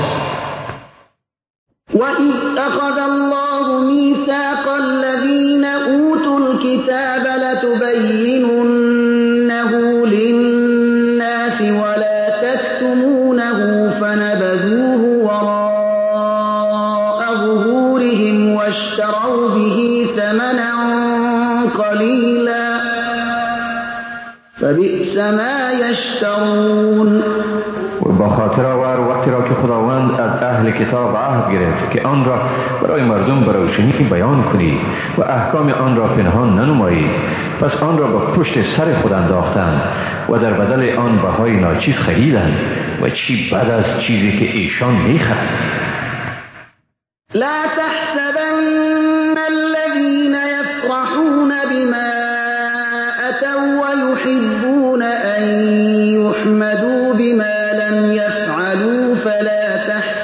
وَإِذْ أَخَذَ اللَّهُ مِيثَاقَ الَّذِينَ أُوتُوا الْكِتَابَ لَتُبَيِّنُنَّهُ لِلنَّاسِ وَلَا تَكْتُمُونَهُ فَنَبَذُوهُ وَرَاءَ ظُهُورِهِمْ وَاشْتَرَوْا بِهِ ثَمَنًا قَلِيلًا فَبِئْسَ مَا يَشْتَرُونَ. و با خاطر آور وقتی را که خداوند از اهل کتاب عهد گرفت که آن را برای مردم به روشنی بیان کنید و احکام آن را پنهان ننمایید، پس آن را به پشت سر خود انداختند و در بدل آن بهای ناچیز خریدند و چی بد از چیزی که ایشان میخرند. لا تحسبن الذين يفرحون بما أتوا ويحبون أن يحمدوا بما لم يفعلوا فلا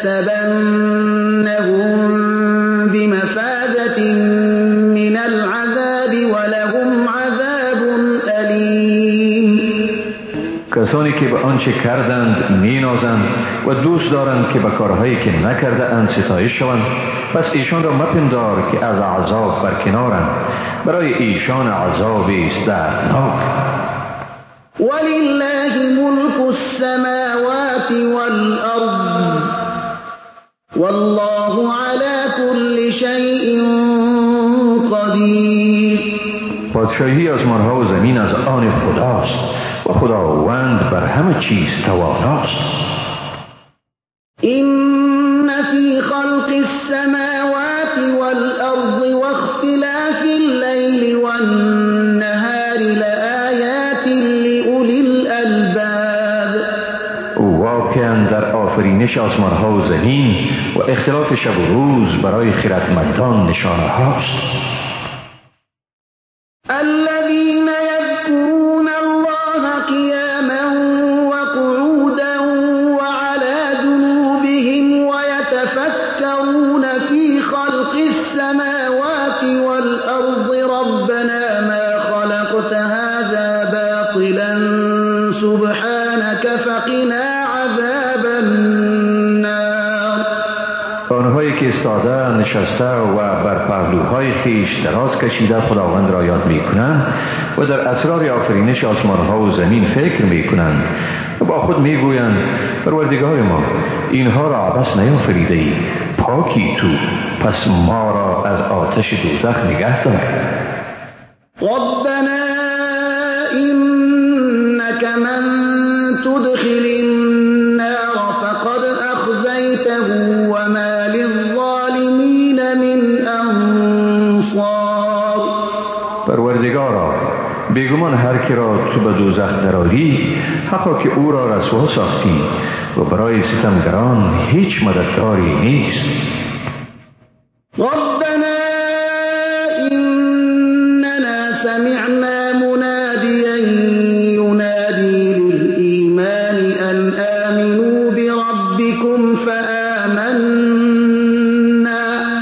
تحسبنهم بمفازة من العذاب ولهم عذاب أليم. کسانی که به آنچه کردند مینازند و دوست دارند که به کارهایی که نکرده اند ستایش شوند، پس ایشان را مپندار که از عذاب برکنارند، برای ایشان عذابی است دردناک. ولله ملك السماوات والأرض والله على كل شيء قدير. پادشاهی آسمان‌ها و زمین از آن خداست و خداوند بر همه چیز تواناست. إن في خلق السماوات والأرض واختلاف الليل والنهار لآيات لأولي الألباب. واقعا در آفرینش آسمان‌ها و زمین و اختلاف شب و روز برای خردمندان نشانه هاست. الذين يذكرون الله قياما وقعودا وعلى جنوبهم ويتفكرون في خلق السماوات والأرض ربنا ما خلقت هذا باطلا سبحانك فقنا عذاب النار. آنهایی که ایستاده نشسته و بر پهلوهای خیش دراز کشیده خداوند را یاد می کنند و در اسرار آفرینش آسمانها و زمین فکر می کنند و با خود می گویند پروردگار ما اینها را عبث نیافریده ای، پاکی تو، پس ما را از آتش دوزخ نگه دار. ربنا إنك من تدخل النار فقد أخزيته وما للظالمين من أنصار. پروردگارا بیگمان هر کی را تو به دوزخ درآری حقا که او را رسوا ساختی و برای ستمگران هیچ مددگاری نیست. ربنا إننا سمعنا مناديا ينادي للإيمان أن آمنوا بربكم فآمنا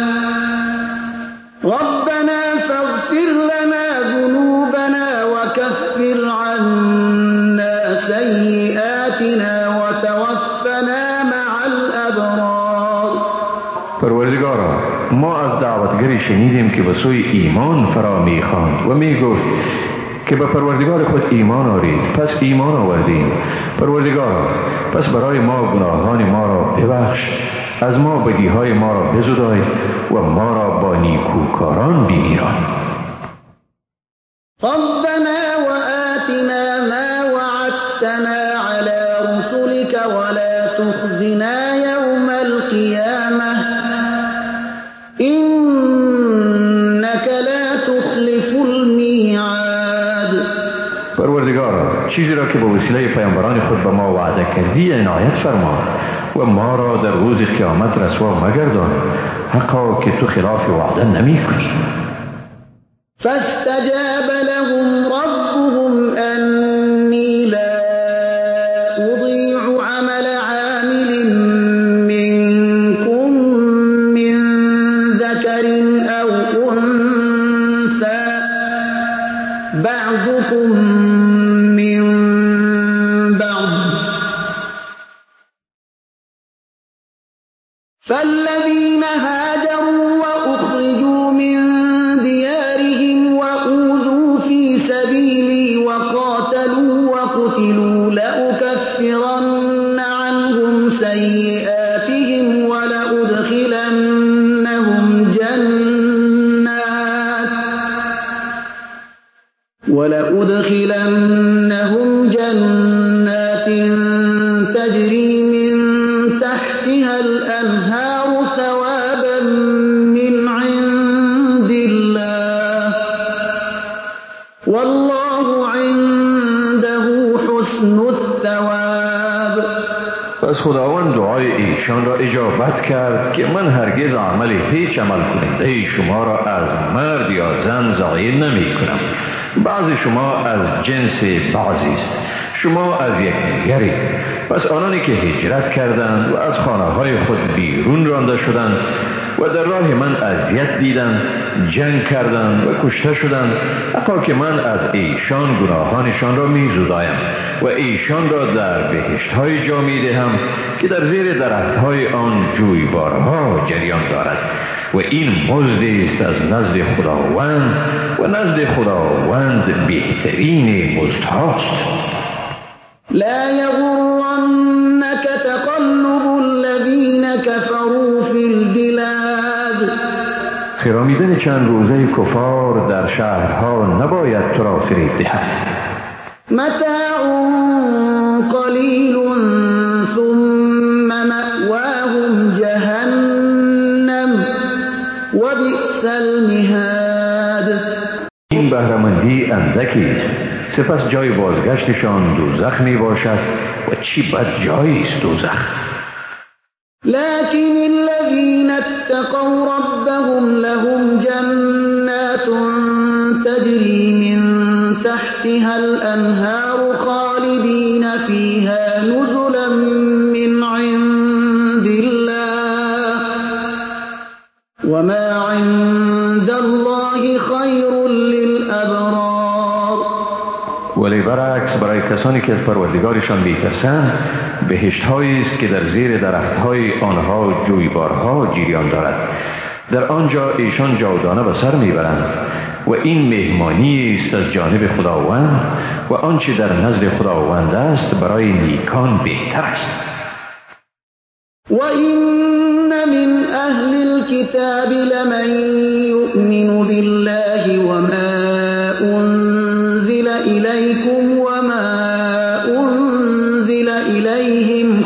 ربنا فاغفر لنا ذنوبنا وكفر عنا سيئاتنا وتوفنا مع الأبرار. پروردگارا ما از دعوتگری شنیدیم که به سوی ایمان فرا می‌خواند و میگفت که به پروردگار خود ایمان آورید، پس ایمان آوردیم. پروردگارا پس برای ما گناهان ما را ببخش، از ما بدیهای ما را بزدای و ما را با نیکوکاران بمیران. ربنا وآتنا ما وعدتنا على رسلك ولا تخزنا يوم القيامة إنك لا تخلف الميعاد. پروردگارا، چیزی را که به وسیله پیامبران خود به ما وعده کردی عنایت فرما و ما را در روز قیامت رسوا مگردان، حقا که تو خلاف وعده نمی کنی. فاستجاب لهم ربهم أني لا أضيع عمل عامل منكم من ذكر أو أنثى بعضكم من بعض، فالذين هاجروا وأخرجوا من ديارهم وأوذوا في سبيلي وقاتلوا وقتلوا لأكفرن عنهم سيئاتهم ولأدخلنهم جنات تجري من تحتها الأنهار ثوابا من عند الله، والله عنده حسن الثواب. پس خداوند دعای ایشان را اجابت کرد که من هرگز عمل هیچ عمل کننده شما را از مرد یا زن ضایع نمی کنم. بعض شما از جنس بعضی است، شما از یکدیگرید. پس آنانی که هجرت کردند و از خانه های خود بیرون رانده شدند و در راه من اذیت دیدند، جنگ کردند و کشته شدند، حتی که من از ایشان گناهانشان را می زدایم و ایشان را در بهشت های جا می دهم که در زیر درخت های آن جویبارها جریان دارد و این مزد است از نزد خداوند و نزد خداوند بهترین مزدهاست. لا يغرنك تقلب الذين كفروا في البلاد. خرامیدن چند روزه کفار در شهرها نباید تو را فریب دهد. متاع قلیل ثم مأواهم جهنم وبئس المهاد. این بهره‌مندی اندکی است، سپس جای بازگشتشان دوزخ می باشد و چی بد جایی است دوزخ. لكن الذين اتقوا ربهم لهم جنات تجري من تحتها الأنهار خالدين فيها نزلا من عند الله وما عند الله خير للأبرار. ولی برعکس برای کسانی که از پروردگارشان می‌ترسند بهشت‌هایی است که در زیر درخت‌های آنها جویبارها جریان دارد، در آنجا ایشان جاودانه به سر میبرند و این مهمانی است از جانب خداوند و آنچه در نزد خداوند است برای نیکان بهتر است. وَإِنَّ مِنْ أَهْلِ الْكِتَابِ لَمَنْ يُؤْمِنُ بِاللَّهِ وَمَا أُنْزِلَ إِلَيْكُمْ وَمَا أُنْزِلَ إِلَيْهِمْ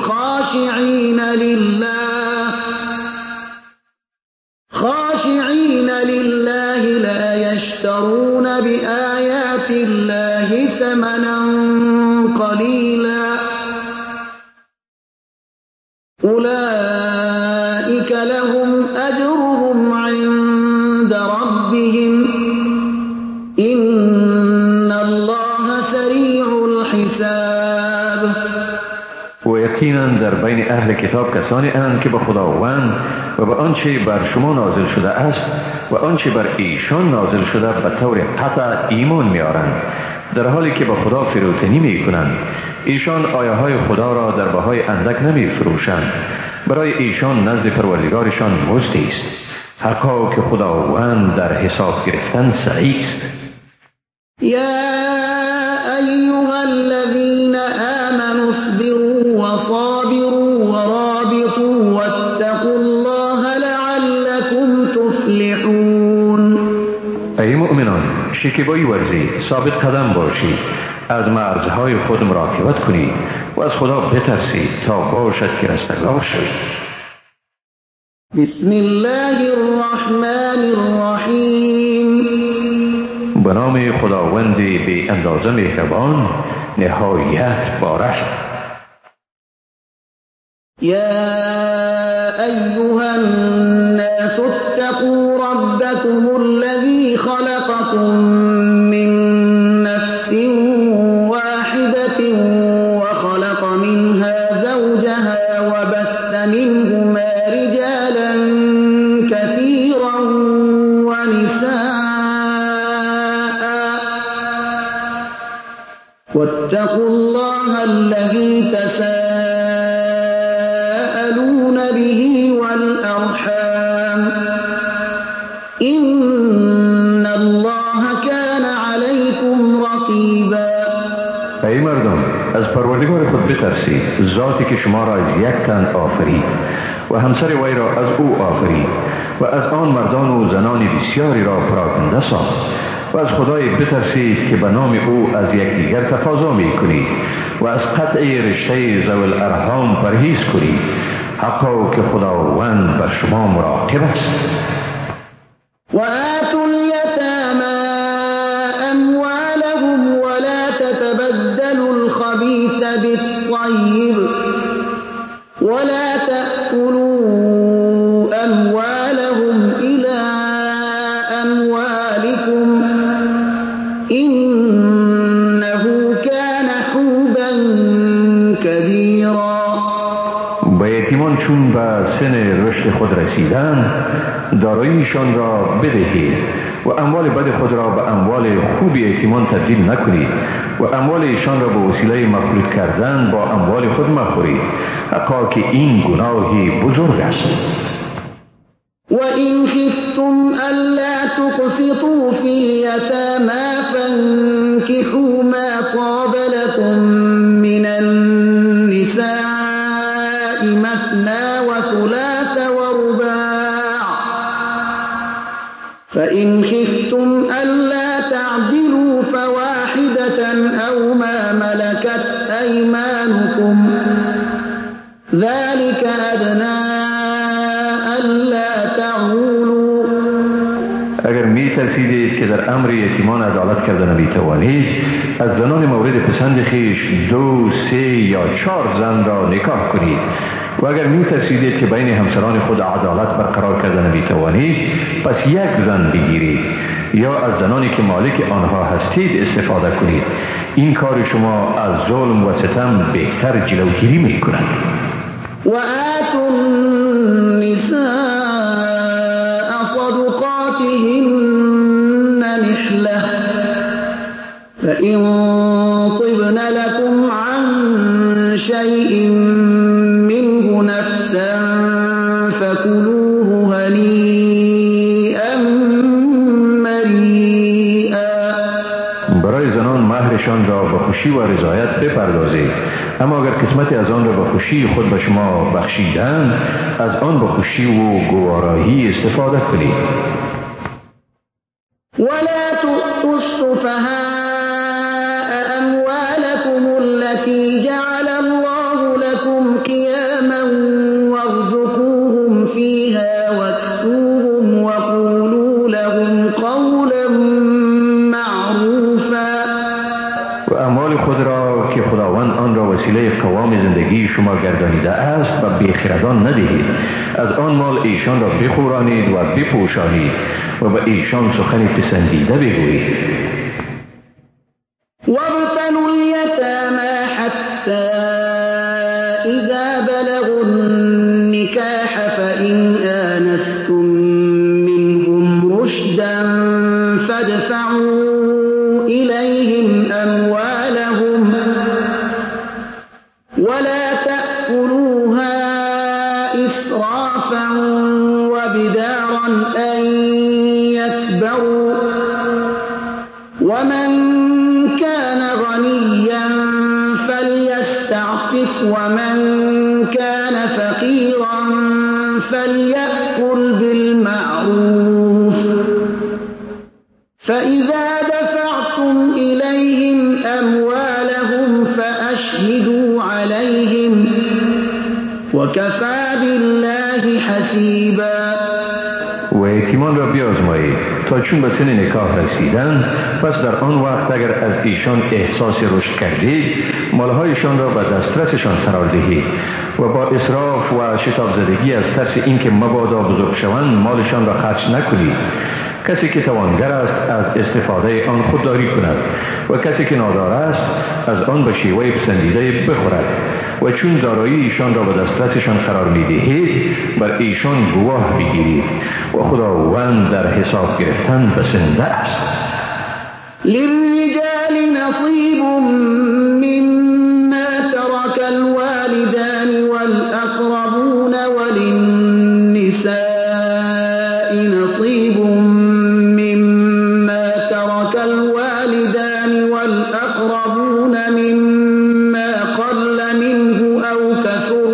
خاشعين لله لا يشترون بآيات الله ثمنا قليلا أولئك لهم أجرهم عند ربهم إن الله سریع الحساب. و یقینا در بین اهل کتاب کسانی اند که به خداوند و به آنچه بر شما نازل شده است و آنچه بر ایشان نازل شده به طور قطع ایمان می‌آورند، در حالی که به خدا فروتنی می‌کنند. ایشان آیه های خدا را در بهای اندک نمی‌فروشند، برای ایشان نزد پروردگارشان مزدی است، حقا که خداوند در حساب گرفتن سریع است. یا ایها الذین آمنوا اصبروا وصابروا ورابطوا واتقوا الله لعلكم تفلحون. ای مؤمنان، شکیبایی ورزید، ثابت قدم باشید، از مرزهای خود مراقبت کنید و از خدا بترسید تا باشد که رستگار شوید. بسم الله الرحمن الرحیم. به نام خداوند بی اندازه مهربان نهایت بارش. يا أيها الناس اتقوا ربكم الذي خلقكم من نفس واحدة وخلق منها زوجها وبث منهما رجالا كثيرا ونساء واتقوا الله الذي تساءلون به والأرحام إن الله كان عليكم رقيبا. ای مردم، از پروردگار خود بترسید، ذاتی که شما را از یک تن آفرید و همسر وی را از او آفرید و از آن مردان و زنان بسیاری را پراکنده ساخت و از خدای بترسید که به نام او از یکدیگر تقاضا می کنید و از قطع رشته ذوی الارحام پرهیز کنید، حقا که خداوند بر شما مراقب است. وآتوا اليتامى أموالهم ولا تتبدلوا الخبيث بالطيب ولا تأكلوا أموالهم إلى أموالكم إنه كان حوبا كبيرا. به یتیمان چون به سن رشد خود رسیدن داراییشان را بدهید و اموال بد خود را به اموال خوب یتیمان تبدیل نکنید و اموال ایشان را به وسیله مفلوت کردن با اموال خود مخورید، حقا که این گناهی بزرگ است. وإن خفتم ألا تقسطوا في اليتامى فانكحوا ما طاب لكم من النساء مثنى وثلاث ورباع فإن خفتم ألا تعدلوا فواحدة أو ما ملكت أيمانكم ذلك أدنى ألا تعولوا. اگر می ترسیدید که در امر یتیمان عدالت کردن نمی توانید، از زنان مورد پسند خیش 2، 3 یا 4 زن را نکاح کنید و اگر می ترسیدید که بین همسران خود عدالت برقرار کردن نمی توانید، پس یک زن بگیرید یا از زنانی که مالک آنها هستید استفاده کنید. این کار شما از ظلم و ستم بهتر جلوگیری می کند. وآتوا النساء صدقاتهن نحلة فإن طبن لكم عن شيء منه نفسا فكلوه هنيئا مريئا. برای زنان مهرشان را به خوشی و رضایت بپردازید، اما اگر قسمتی از آن را به خوشی خود به شما بخشیدند، از آن به خوشی و گوارایی استفاده کنید. ولا تؤتوا السفهاء أموالكم التي جعل الله لكم قياما وارزقوهم فيها واكسوهم وقولوا لهم قولا معروفا. و اموال خود را که خداوند آن را وسیله قوام زندگی شما گردانیده است و بیخردان ندهید. از آن مال ایشان را بخورانید و بپوشانید و به ایشان سخن پسندیده بگویید. وابتلوا اليتامى حتى إذا بلغوا النكاح فإن آنستم منهم رشدا فادفعوا إليهم أموالهم ولا تأكلوها إسرافا وبدارا أن يكبروا ومن كان غنيا فليستعفف ومن كان فقيرا فليأكل بالمعروف فإذا دفعتم إليهم أموالهم فأشهدوا عليهم وكفى بالله حسيبا. و یتیمان را بیازمایید تا چون به سن نکاح رسیدند، پس در آن وقت اگر از ایشان احساس رشد کردید، مالهایشان را به دسترسشان قرار دهید و با اسراف و شتاب زدگی از ترس اینکه مبادا بزرگ شوند مالشان را خرج نکنید. کسی که توانگر است از استفاده آن خودداری کند و کسی که نادار است از آن به شیوه پسندیده بخورد و چون دارایی ایشان را به دسترسشان قرار می‌دهید بر ایشان گواه بگیرید و خداوند در حساب گرفتن بسنده است. للرجال نصیب مما ترك الوالدان والاقربون وللنساء نصیب مما ترك الوالدان والاقربون مما قل منه او كثر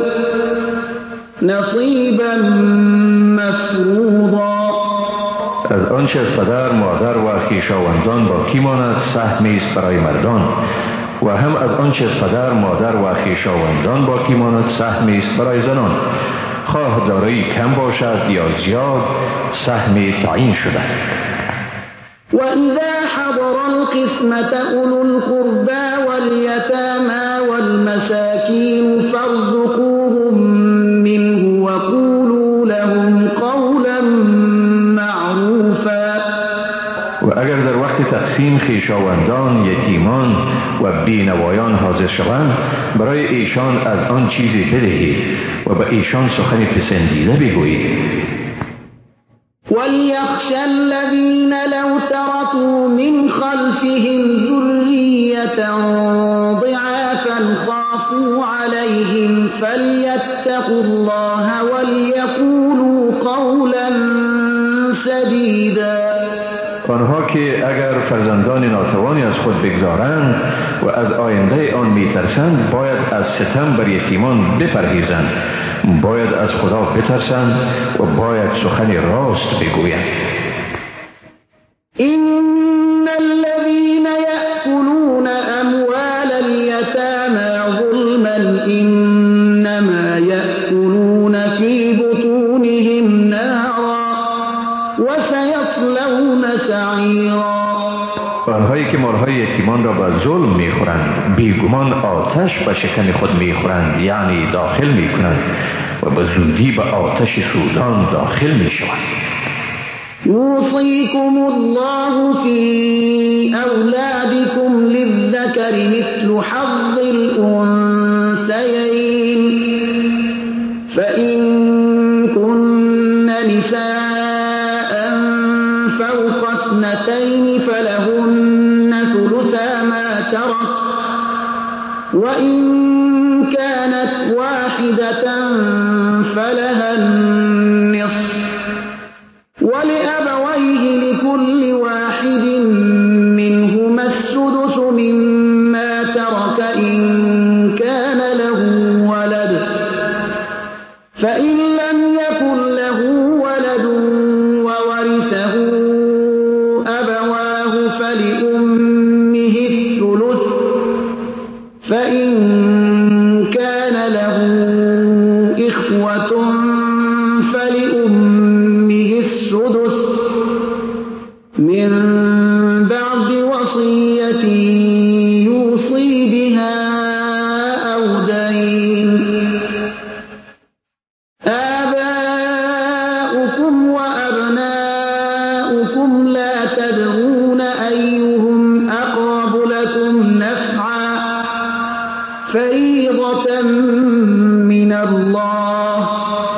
نصیبا مفروضا. از آنچه از پدر، مادر و خویشاوندان باقی ماند سهمی است برای مردان و هم از آنچه از پدر، مادر و خویشاوندان باقی ماند سهمی است برای زنان، خواه دارایی کم باشد یا زیاد سهمی تعیین شده. وَإِذَا حَضَرَ الْقِسْمَةَ أُولُو الْقُرْبَى وَالْيَتَامَى وَالْمَسَاكِينُ فَارْزُقُوهُم مِّنْهُ وَقُولُوا لَهُمْ قَوْلًا معروفا. و اگر در وقت تقسیم خویشاوندان، یتیمان و بینوایان حاضر شوند برای ایشان از آن چیزی بدهید و به ایشان سخن پسندیده بگویید. وَلْيَخْشَ الَّذِينَ لَوْ تَرَكُوا مِنْ خَلْفِهِمْ ذُرِّيَّةً ضِعَافًا خَافُوا عَلَيْهِمْ فَلْيَتَّقُوا اللَّهَ وَلْيَقُولُوا قَوْلًا سَدِيدًا. آنها که اگر فرزندان ناتوانی از خود بگذارند و از آینده آن میترسند باید از ستم بر یتیمان بپرهیزند، باید از خدا بترسند و باید سخن راست بگویند. إن الذين يأكلون أموال اليتامى ظلما إنما يأكلون في بطونهم نارا وسيصلون سعيرا. آنهایی که مالهای یتیمان را به ظلم میخورند بیگمان آتش به شکم خود میخورند، یعنی داخل میکنند و به زودی به آتش سوزان داخل میشوند. يوصيكم الله في أولادكم للذكر مثل حظ الأنثيين فإن كن نساء فوق اثنتين فلهن ثلثا ما ترك وإن كانت واحدة فلها النصف ولأبويه لكل واحد منهما السدس مما ترك إن كان له ولد فإن لم يكن له ولد وورثه أبواه فلأمه الثلث فإن كان له إخوة فلأمه السدس من بعد وصية يوصي بها أو دين. آباؤكم وأبناؤكم لا تدرون أيهم أقرب لكم نفعا فريضة من الله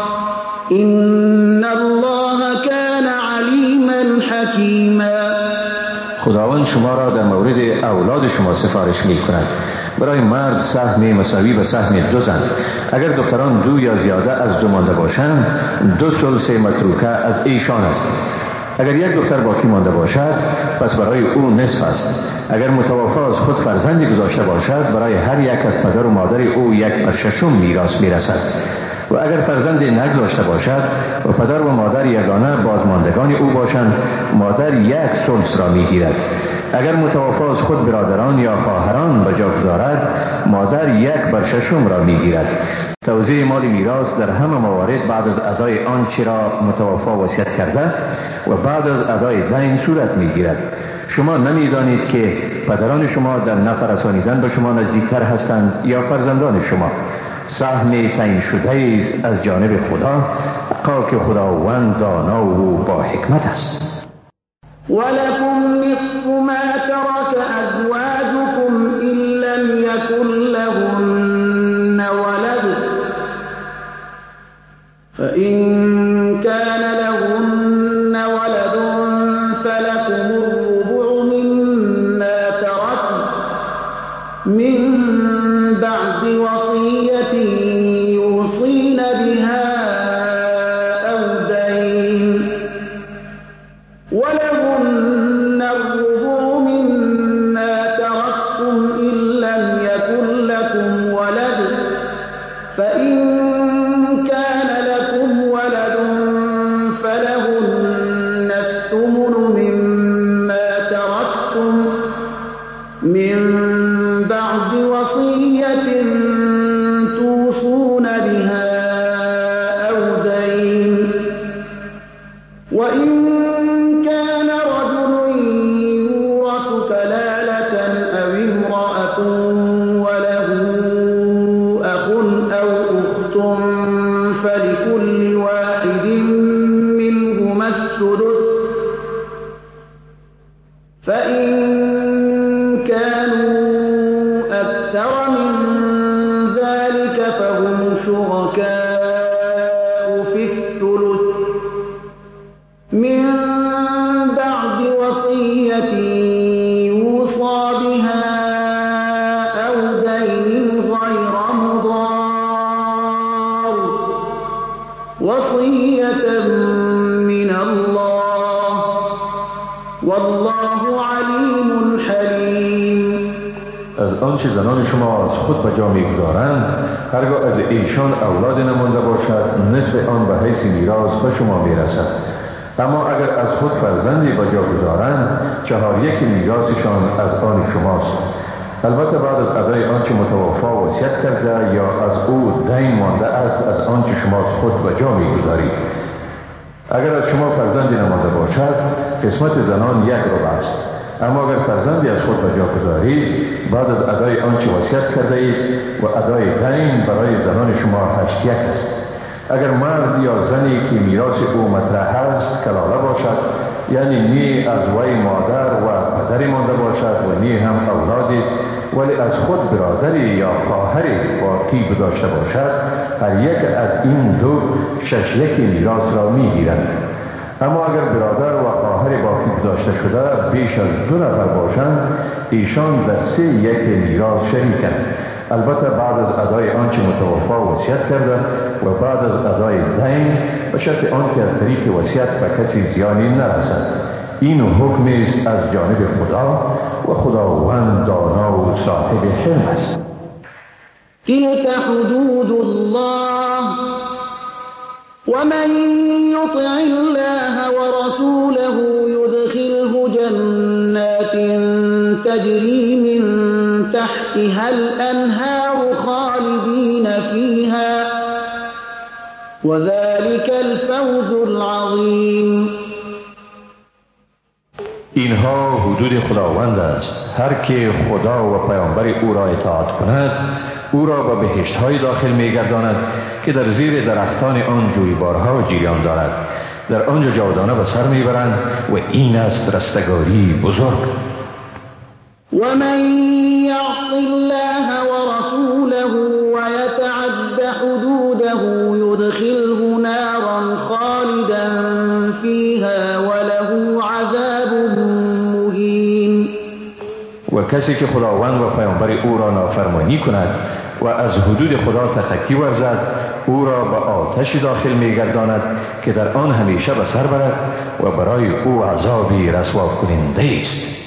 إن الله كان علیما حکیما. خداوند شما را در مورد اولاد شما سفارش می کند. برای مرد سهم مساوی به سهم دو زن. اگر دختران دو یا زیاده از دو مانده باشند 2 ثلث متروکه از ایشان است. اگر یک دختر باقی مانده باشد پس برای او نصف است. اگر متوفی از خود فرزندی گذاشته باشد برای هر یک از پدر و مادر او 1/6 میراث میرسد. و اگر فرزندی نگذاشته باشد و پدر و مادر یگانه بازماندگان او باشند مادر 1 ثلث را میگیرد. اگر متوفی از خود برادران یا خواهران به جا گذارد مادر 1/6 را میگیرد. توزیع مال میراث در همه موارد بعد از ادای آنچه را متوفی وصیت کرده و بعد از ادای دین صورت میگیرد. شما نمیدانید که پدران شما در نفع رسانیدن به شما نزدیکتر هستند یا فرزندان شما. سهم تعیین شده است از جانب خدا، که خداوند دانا و با حکمت است. ولكم نصف ما ترك أزواجكم إن لم يكن لهن ولد فإن كان لهن ولد فلكم الربع مما تركن من بعد وصية يوصين بها أو دين ولهن الربع مما تركتم إن لم يكن لكم ولد فإن كان لكم ولد فلهن الثمن مما تركتم من بعد وصية توصون بها أو دين وإن كان رجل يورث كلالة أو امرأة وله أخ أو أخت فلكل واحد منهما السدس فإن كانوا أكثر من ذلك فهم شركاء في الثلث من بعد وصية يوصى بها أو دين غير مضار وصية من الله والله عليم حليم. از آنچه زنان شما از خود به جا می‌گذارند هرگاه از ایشان اولاد نمانده باشد نصف آن به حیث میراث به شما میرسد. اما اگر از خود فرزندی به جا گذارند 4/1 میراثشان از آن شماست، البته بعد از ادای آنچه متوفی وصیت کرده یا از او دین مانده است از آنچه شما خود به جا می‌گذارید. اگر از شما فرزندی نمانده باشد قسمت زنان 1 ربع است. اما اگر فرزندی از خود به جا گذارید بعد از ادای آنچه وصیت کرده اید و ادای دین برای زنان شما 8/1 است. اگر مرد یا زنی که میراث او مطرح است کلاله باشد، یعنی نی از وی مادر و پدری مانده باشد و نی هم اولادی، ولی از خود برادری یا خواهری باقی گذاشته باشد، هر یک از این دو 6/1 میراث را میگیرند. اما اگر برادر و خواهر باقی گذاشته شده بیش از 2 نفر باشند ایشان در 3/1 میراث شریکند، البته بعد از ادای آنچه متوفی وصیت کرده و بعد از ادای دین به شرط آنکه از طریق وصیت به کسی زیانی نرسد. این حکم است از جانب خدا و خداوند دانا و صاحب حلم است. تلك حدود الله ومن يطع الله ورسوله يدخله جنات تجري من تحتها الأنهار خالدين فيها وذلك الفوز العظيم. اینها حدود خداوند است. هر که خدا و پیامبر او را اطاعت کند او را به بهشت‌های داخل می‌گرداند که در زیر درختان آن جویبارها جریان دارد. در آنجا جاودانه به سر میبرند و این است رستگاری بزرگ. ومن يعص الله ورسوله ويتعد حدوده يدخله نارا خالدا فيها وله عذاب مهین. و کسی که خداوند و پیامبر او را نافرمانی کند و از حدود خدا تخطی ورزد او را به آتش داخل می‌گرداند که در آن همیشه به سر برد و برای او عذابی رسوا کننده است.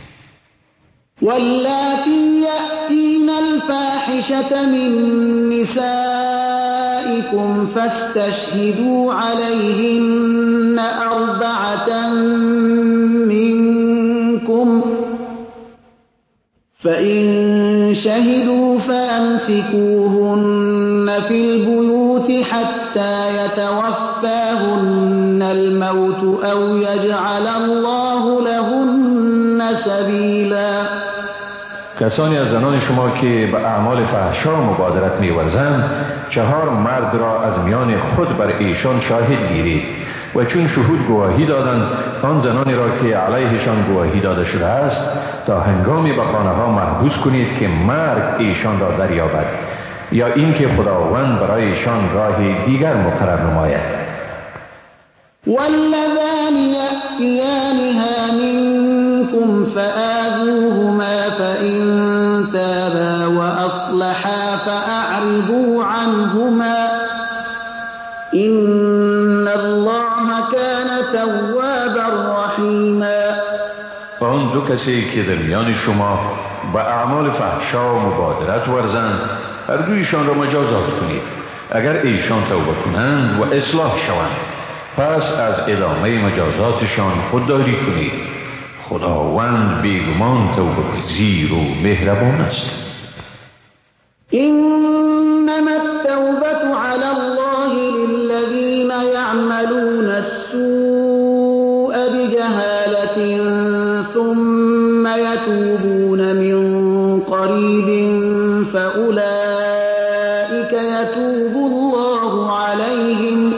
واللاتی یأتین الفاحشة من نسائکم فاستشهدوا علیهن 4 منکم فإن شهدوا فأمسكوهن في البيوت حتى يتوفاهن الموت أو يجعل الله لهن سبيلا. کسانی از زنان شما که به اعمال فحشا مبادرت می‌ورزند 4 مرد را از میان خود بر ایشان شاهد گیرید و چون شهود گواهی دادند آن زنانی را که علیهشان گواهی داده شده است تا هنگامی به خانه ها محبوس کنید که مرگ ایشان را دریابد یا اینکه خداوند برای ایشان راه دیگر مقرر نماید. واللذان يأتيانها منكم فآذوهما فإن تابا وأصلحا فأعرضوا عنهما إن الله كان توابا رحيما. آن 2 کسی که در میان شما به اعمال فحشا و مبادرت ورزند هر دویشان را مجازات کنید. اگر ایشان توبه کنند و اصلاح شوند پس از ادامه مجازاتشان خودداری کنید. خداوند بیگمان توبه پذیر و مهربان است. إنما التوبة على الله للذين يعملون السوء بجهالة ثم يتوبون من قريب فأولئك يتوب الله عليهم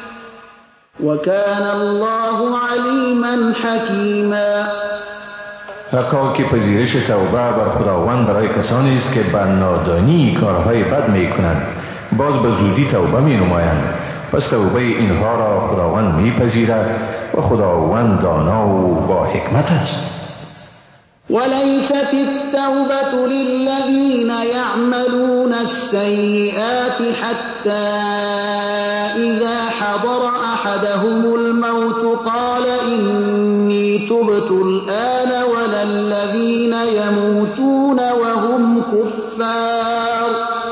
وكان الله عليما حكيما. حقا که پذیرش توبه بر خداوند برای کسانی است که به نادانی کارهای بد می کنند باز به زودی توبه می نمایند پس توبه اینها را خداوند می پذیرد و خداوند دانا و با حکمت است. وليست التوبة للذين يعملون السيئات حتى إذا حضر أحدهم الموت قال إني تبت الآن ولا الذين يموتون وهم كفار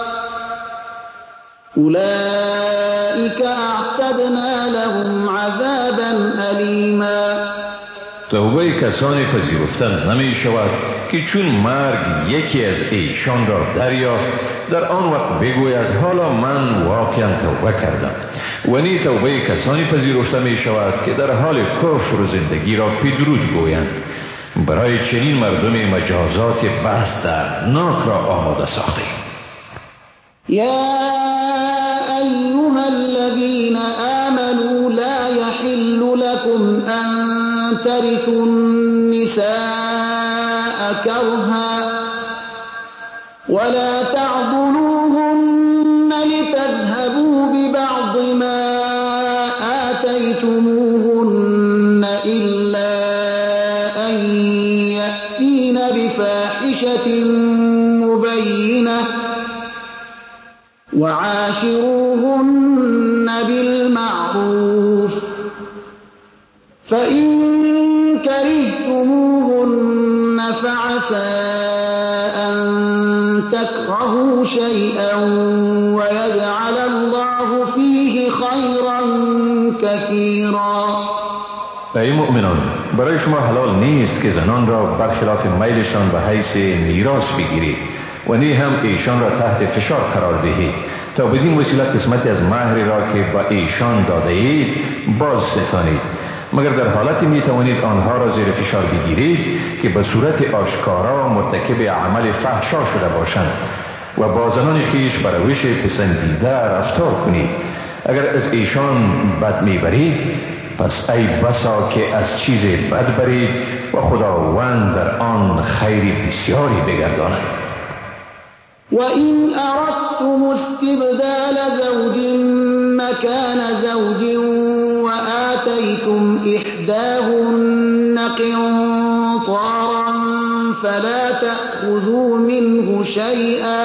أولئك أعتدنا لهم عذابا أليما. توبه کسانی پذیرفتن نمی شود که چون مرگ یکی از ایشان را دریافت در آن وقت بگوید حالا من واقعا توبه کردم. و نی توبه کسانی پذیرفته می شود که در حال کفر و زندگی را پیدرود گویند. برای چنین مردم مجازات بس دردناک را آماده ساختیم. یا ایها الذین آمنوا لا يحل لكم ان ترثوا النساء كرها ولا تعضلوهن لتذهبوا ببعض ما آتيتموهن إلا أن يأتين بفاحشة مبينة وعاشروهن بالمعروف فإن كرهتموهن فعسى أن تكرهوا شيئا ويجعل الله فيه خيرا كثيرا. ای مؤمنان برای شما حلال نیست که زنان را برخلاف میلشان به حیث میراث بگیرید و نی هم ایشان را تحت فشار قرار دهید تا بدین وسیله قسمتی از مهر را که به ایشان داده اید باز ستانید مگر در حالتی می توانید آنها را زیر فشار بگیرید که به صورت آشکارا مرتکب عمل فحشا شده باشند و با زنان خیش بر روش پسندیده رفتار کنید. اگر از ایشان بد میبرید پس ای بسا که از چیز بد برید و خداوند در آن خیر بسیاری بگرداند. وَإِنْ أَرَدْتُمُ اسْتِبْدَالَ زَوْجٍ مَّكَانَ زَوْجٍ وَآتَيْتُمْ إِحْدَاهُنَّ قِنطَارًا فَلَا تَأْخُذُوا مِنْهُ شَيْئًا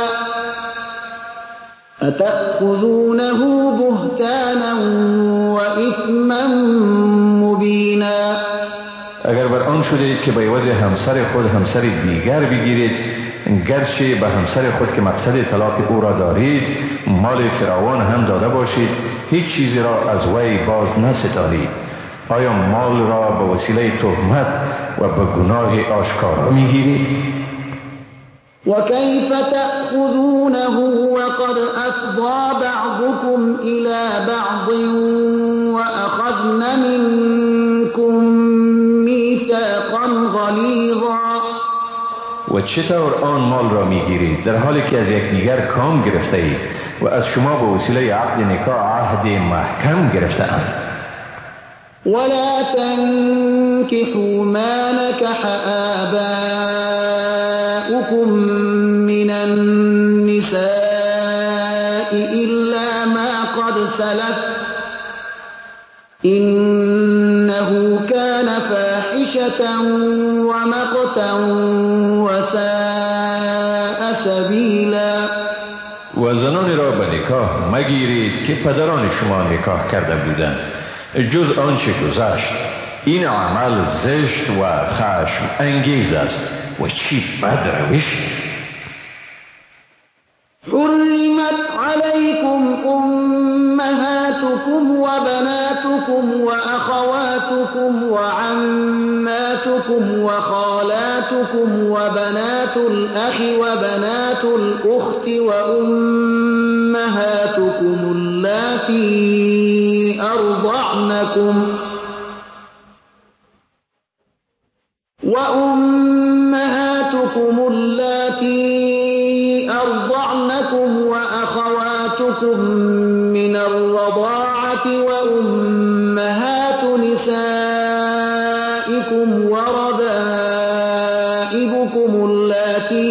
أَتَأْخُذُونَهُ بُهْتَانًا وَإِثْمًا مُّبِينًا. اگر بر آن شدید که به عوض همسر خود همسر دیگر بگیرید گرچه به همسر خود که مقصد طلاق او را دارید مال فراوان هم داده باشید هیچ چیزی را از وی باز نستانید. آیا مال را به وسیله تهمت و به گناه آشکارا میگیرید؟ وكيف تأخذونه وقد أفضى بعضكم إلى بعض وأخذن منكم میثاقا غلیظا. و چطور آن مال را میگیرید در حالی که از یکدیگر کام گرفته اید و از شما به وسیله عقد نکاح عهد محکم گرفته اند؟ ولا تنكحوا ما نكح آباؤكم من النساء إلا ما قد سلف إنه كان فاحشة ومقتا وساء سبيلا. و زنان را به نکاح مگیرید که پدران شما نکاح کرده بودند جز آنچه گذشت. این عمل زشت و خشم انگیز است و چی بد روش. حرمت عليكم أمهاتكم وبناتكم وأخواتكم وعماتكم وخالاتكم وبنات الأخ وبنات الأخت وأمهاتكم اللاتي أرضعنكم وأخواتكم من الرضاعة وأمهات نسائكم وربائبكم اللاتي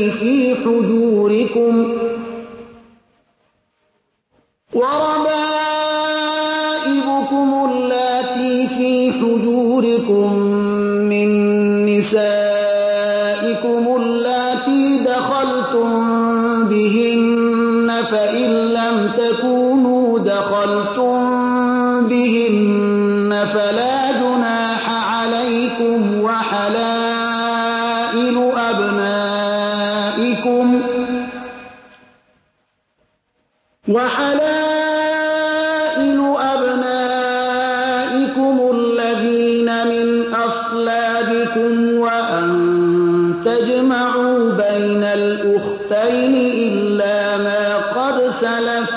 في حجوركم من نسائكم اللاتي دخلتم بهن فإن لم تكونوا دخلتم بهن فلا جناح عليكم وحلائل أبنائكم الذين من أصلابكم وأن تجمعوا بين الأختين إلا ما قد سلف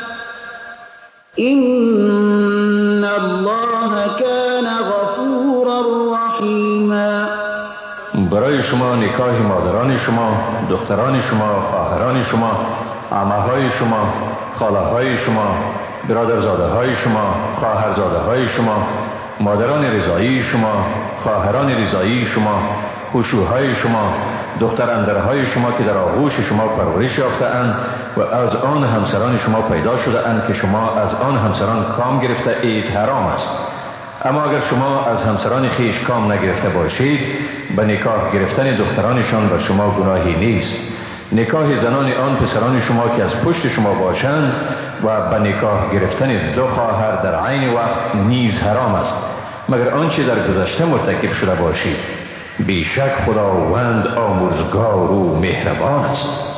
إن الله كان غفورا رحيما. برای شما نکاح مادران شما، دختران شما، خواهران شما، عمه‌های شما، خاله‌های شما، برادرزاده‌های شما، خواهرزاده‌های شما، مادران رضایی شما، خواهران رضایی شما، خشوهای شما، دختراندرهای شما که در آغوش شما پرورش یافته‌اند و از آن همسران شما پیدا شده‌اند که شما از آن همسران کام گرفته اید حرام است. اما اگر شما از همسران خویش کام نگرفته باشید به نکاح گرفتن دخترانشان بر شما گناهی نیست. نکاح زنان آن پسران شما که از پشت شما باشند و به نکاح گرفتن دو خواهر در عین وقت نیز حرام است مگر آنچه در گذشته مرتکب شده باشید. بیشک خداوند آمرزگار و مهربان است.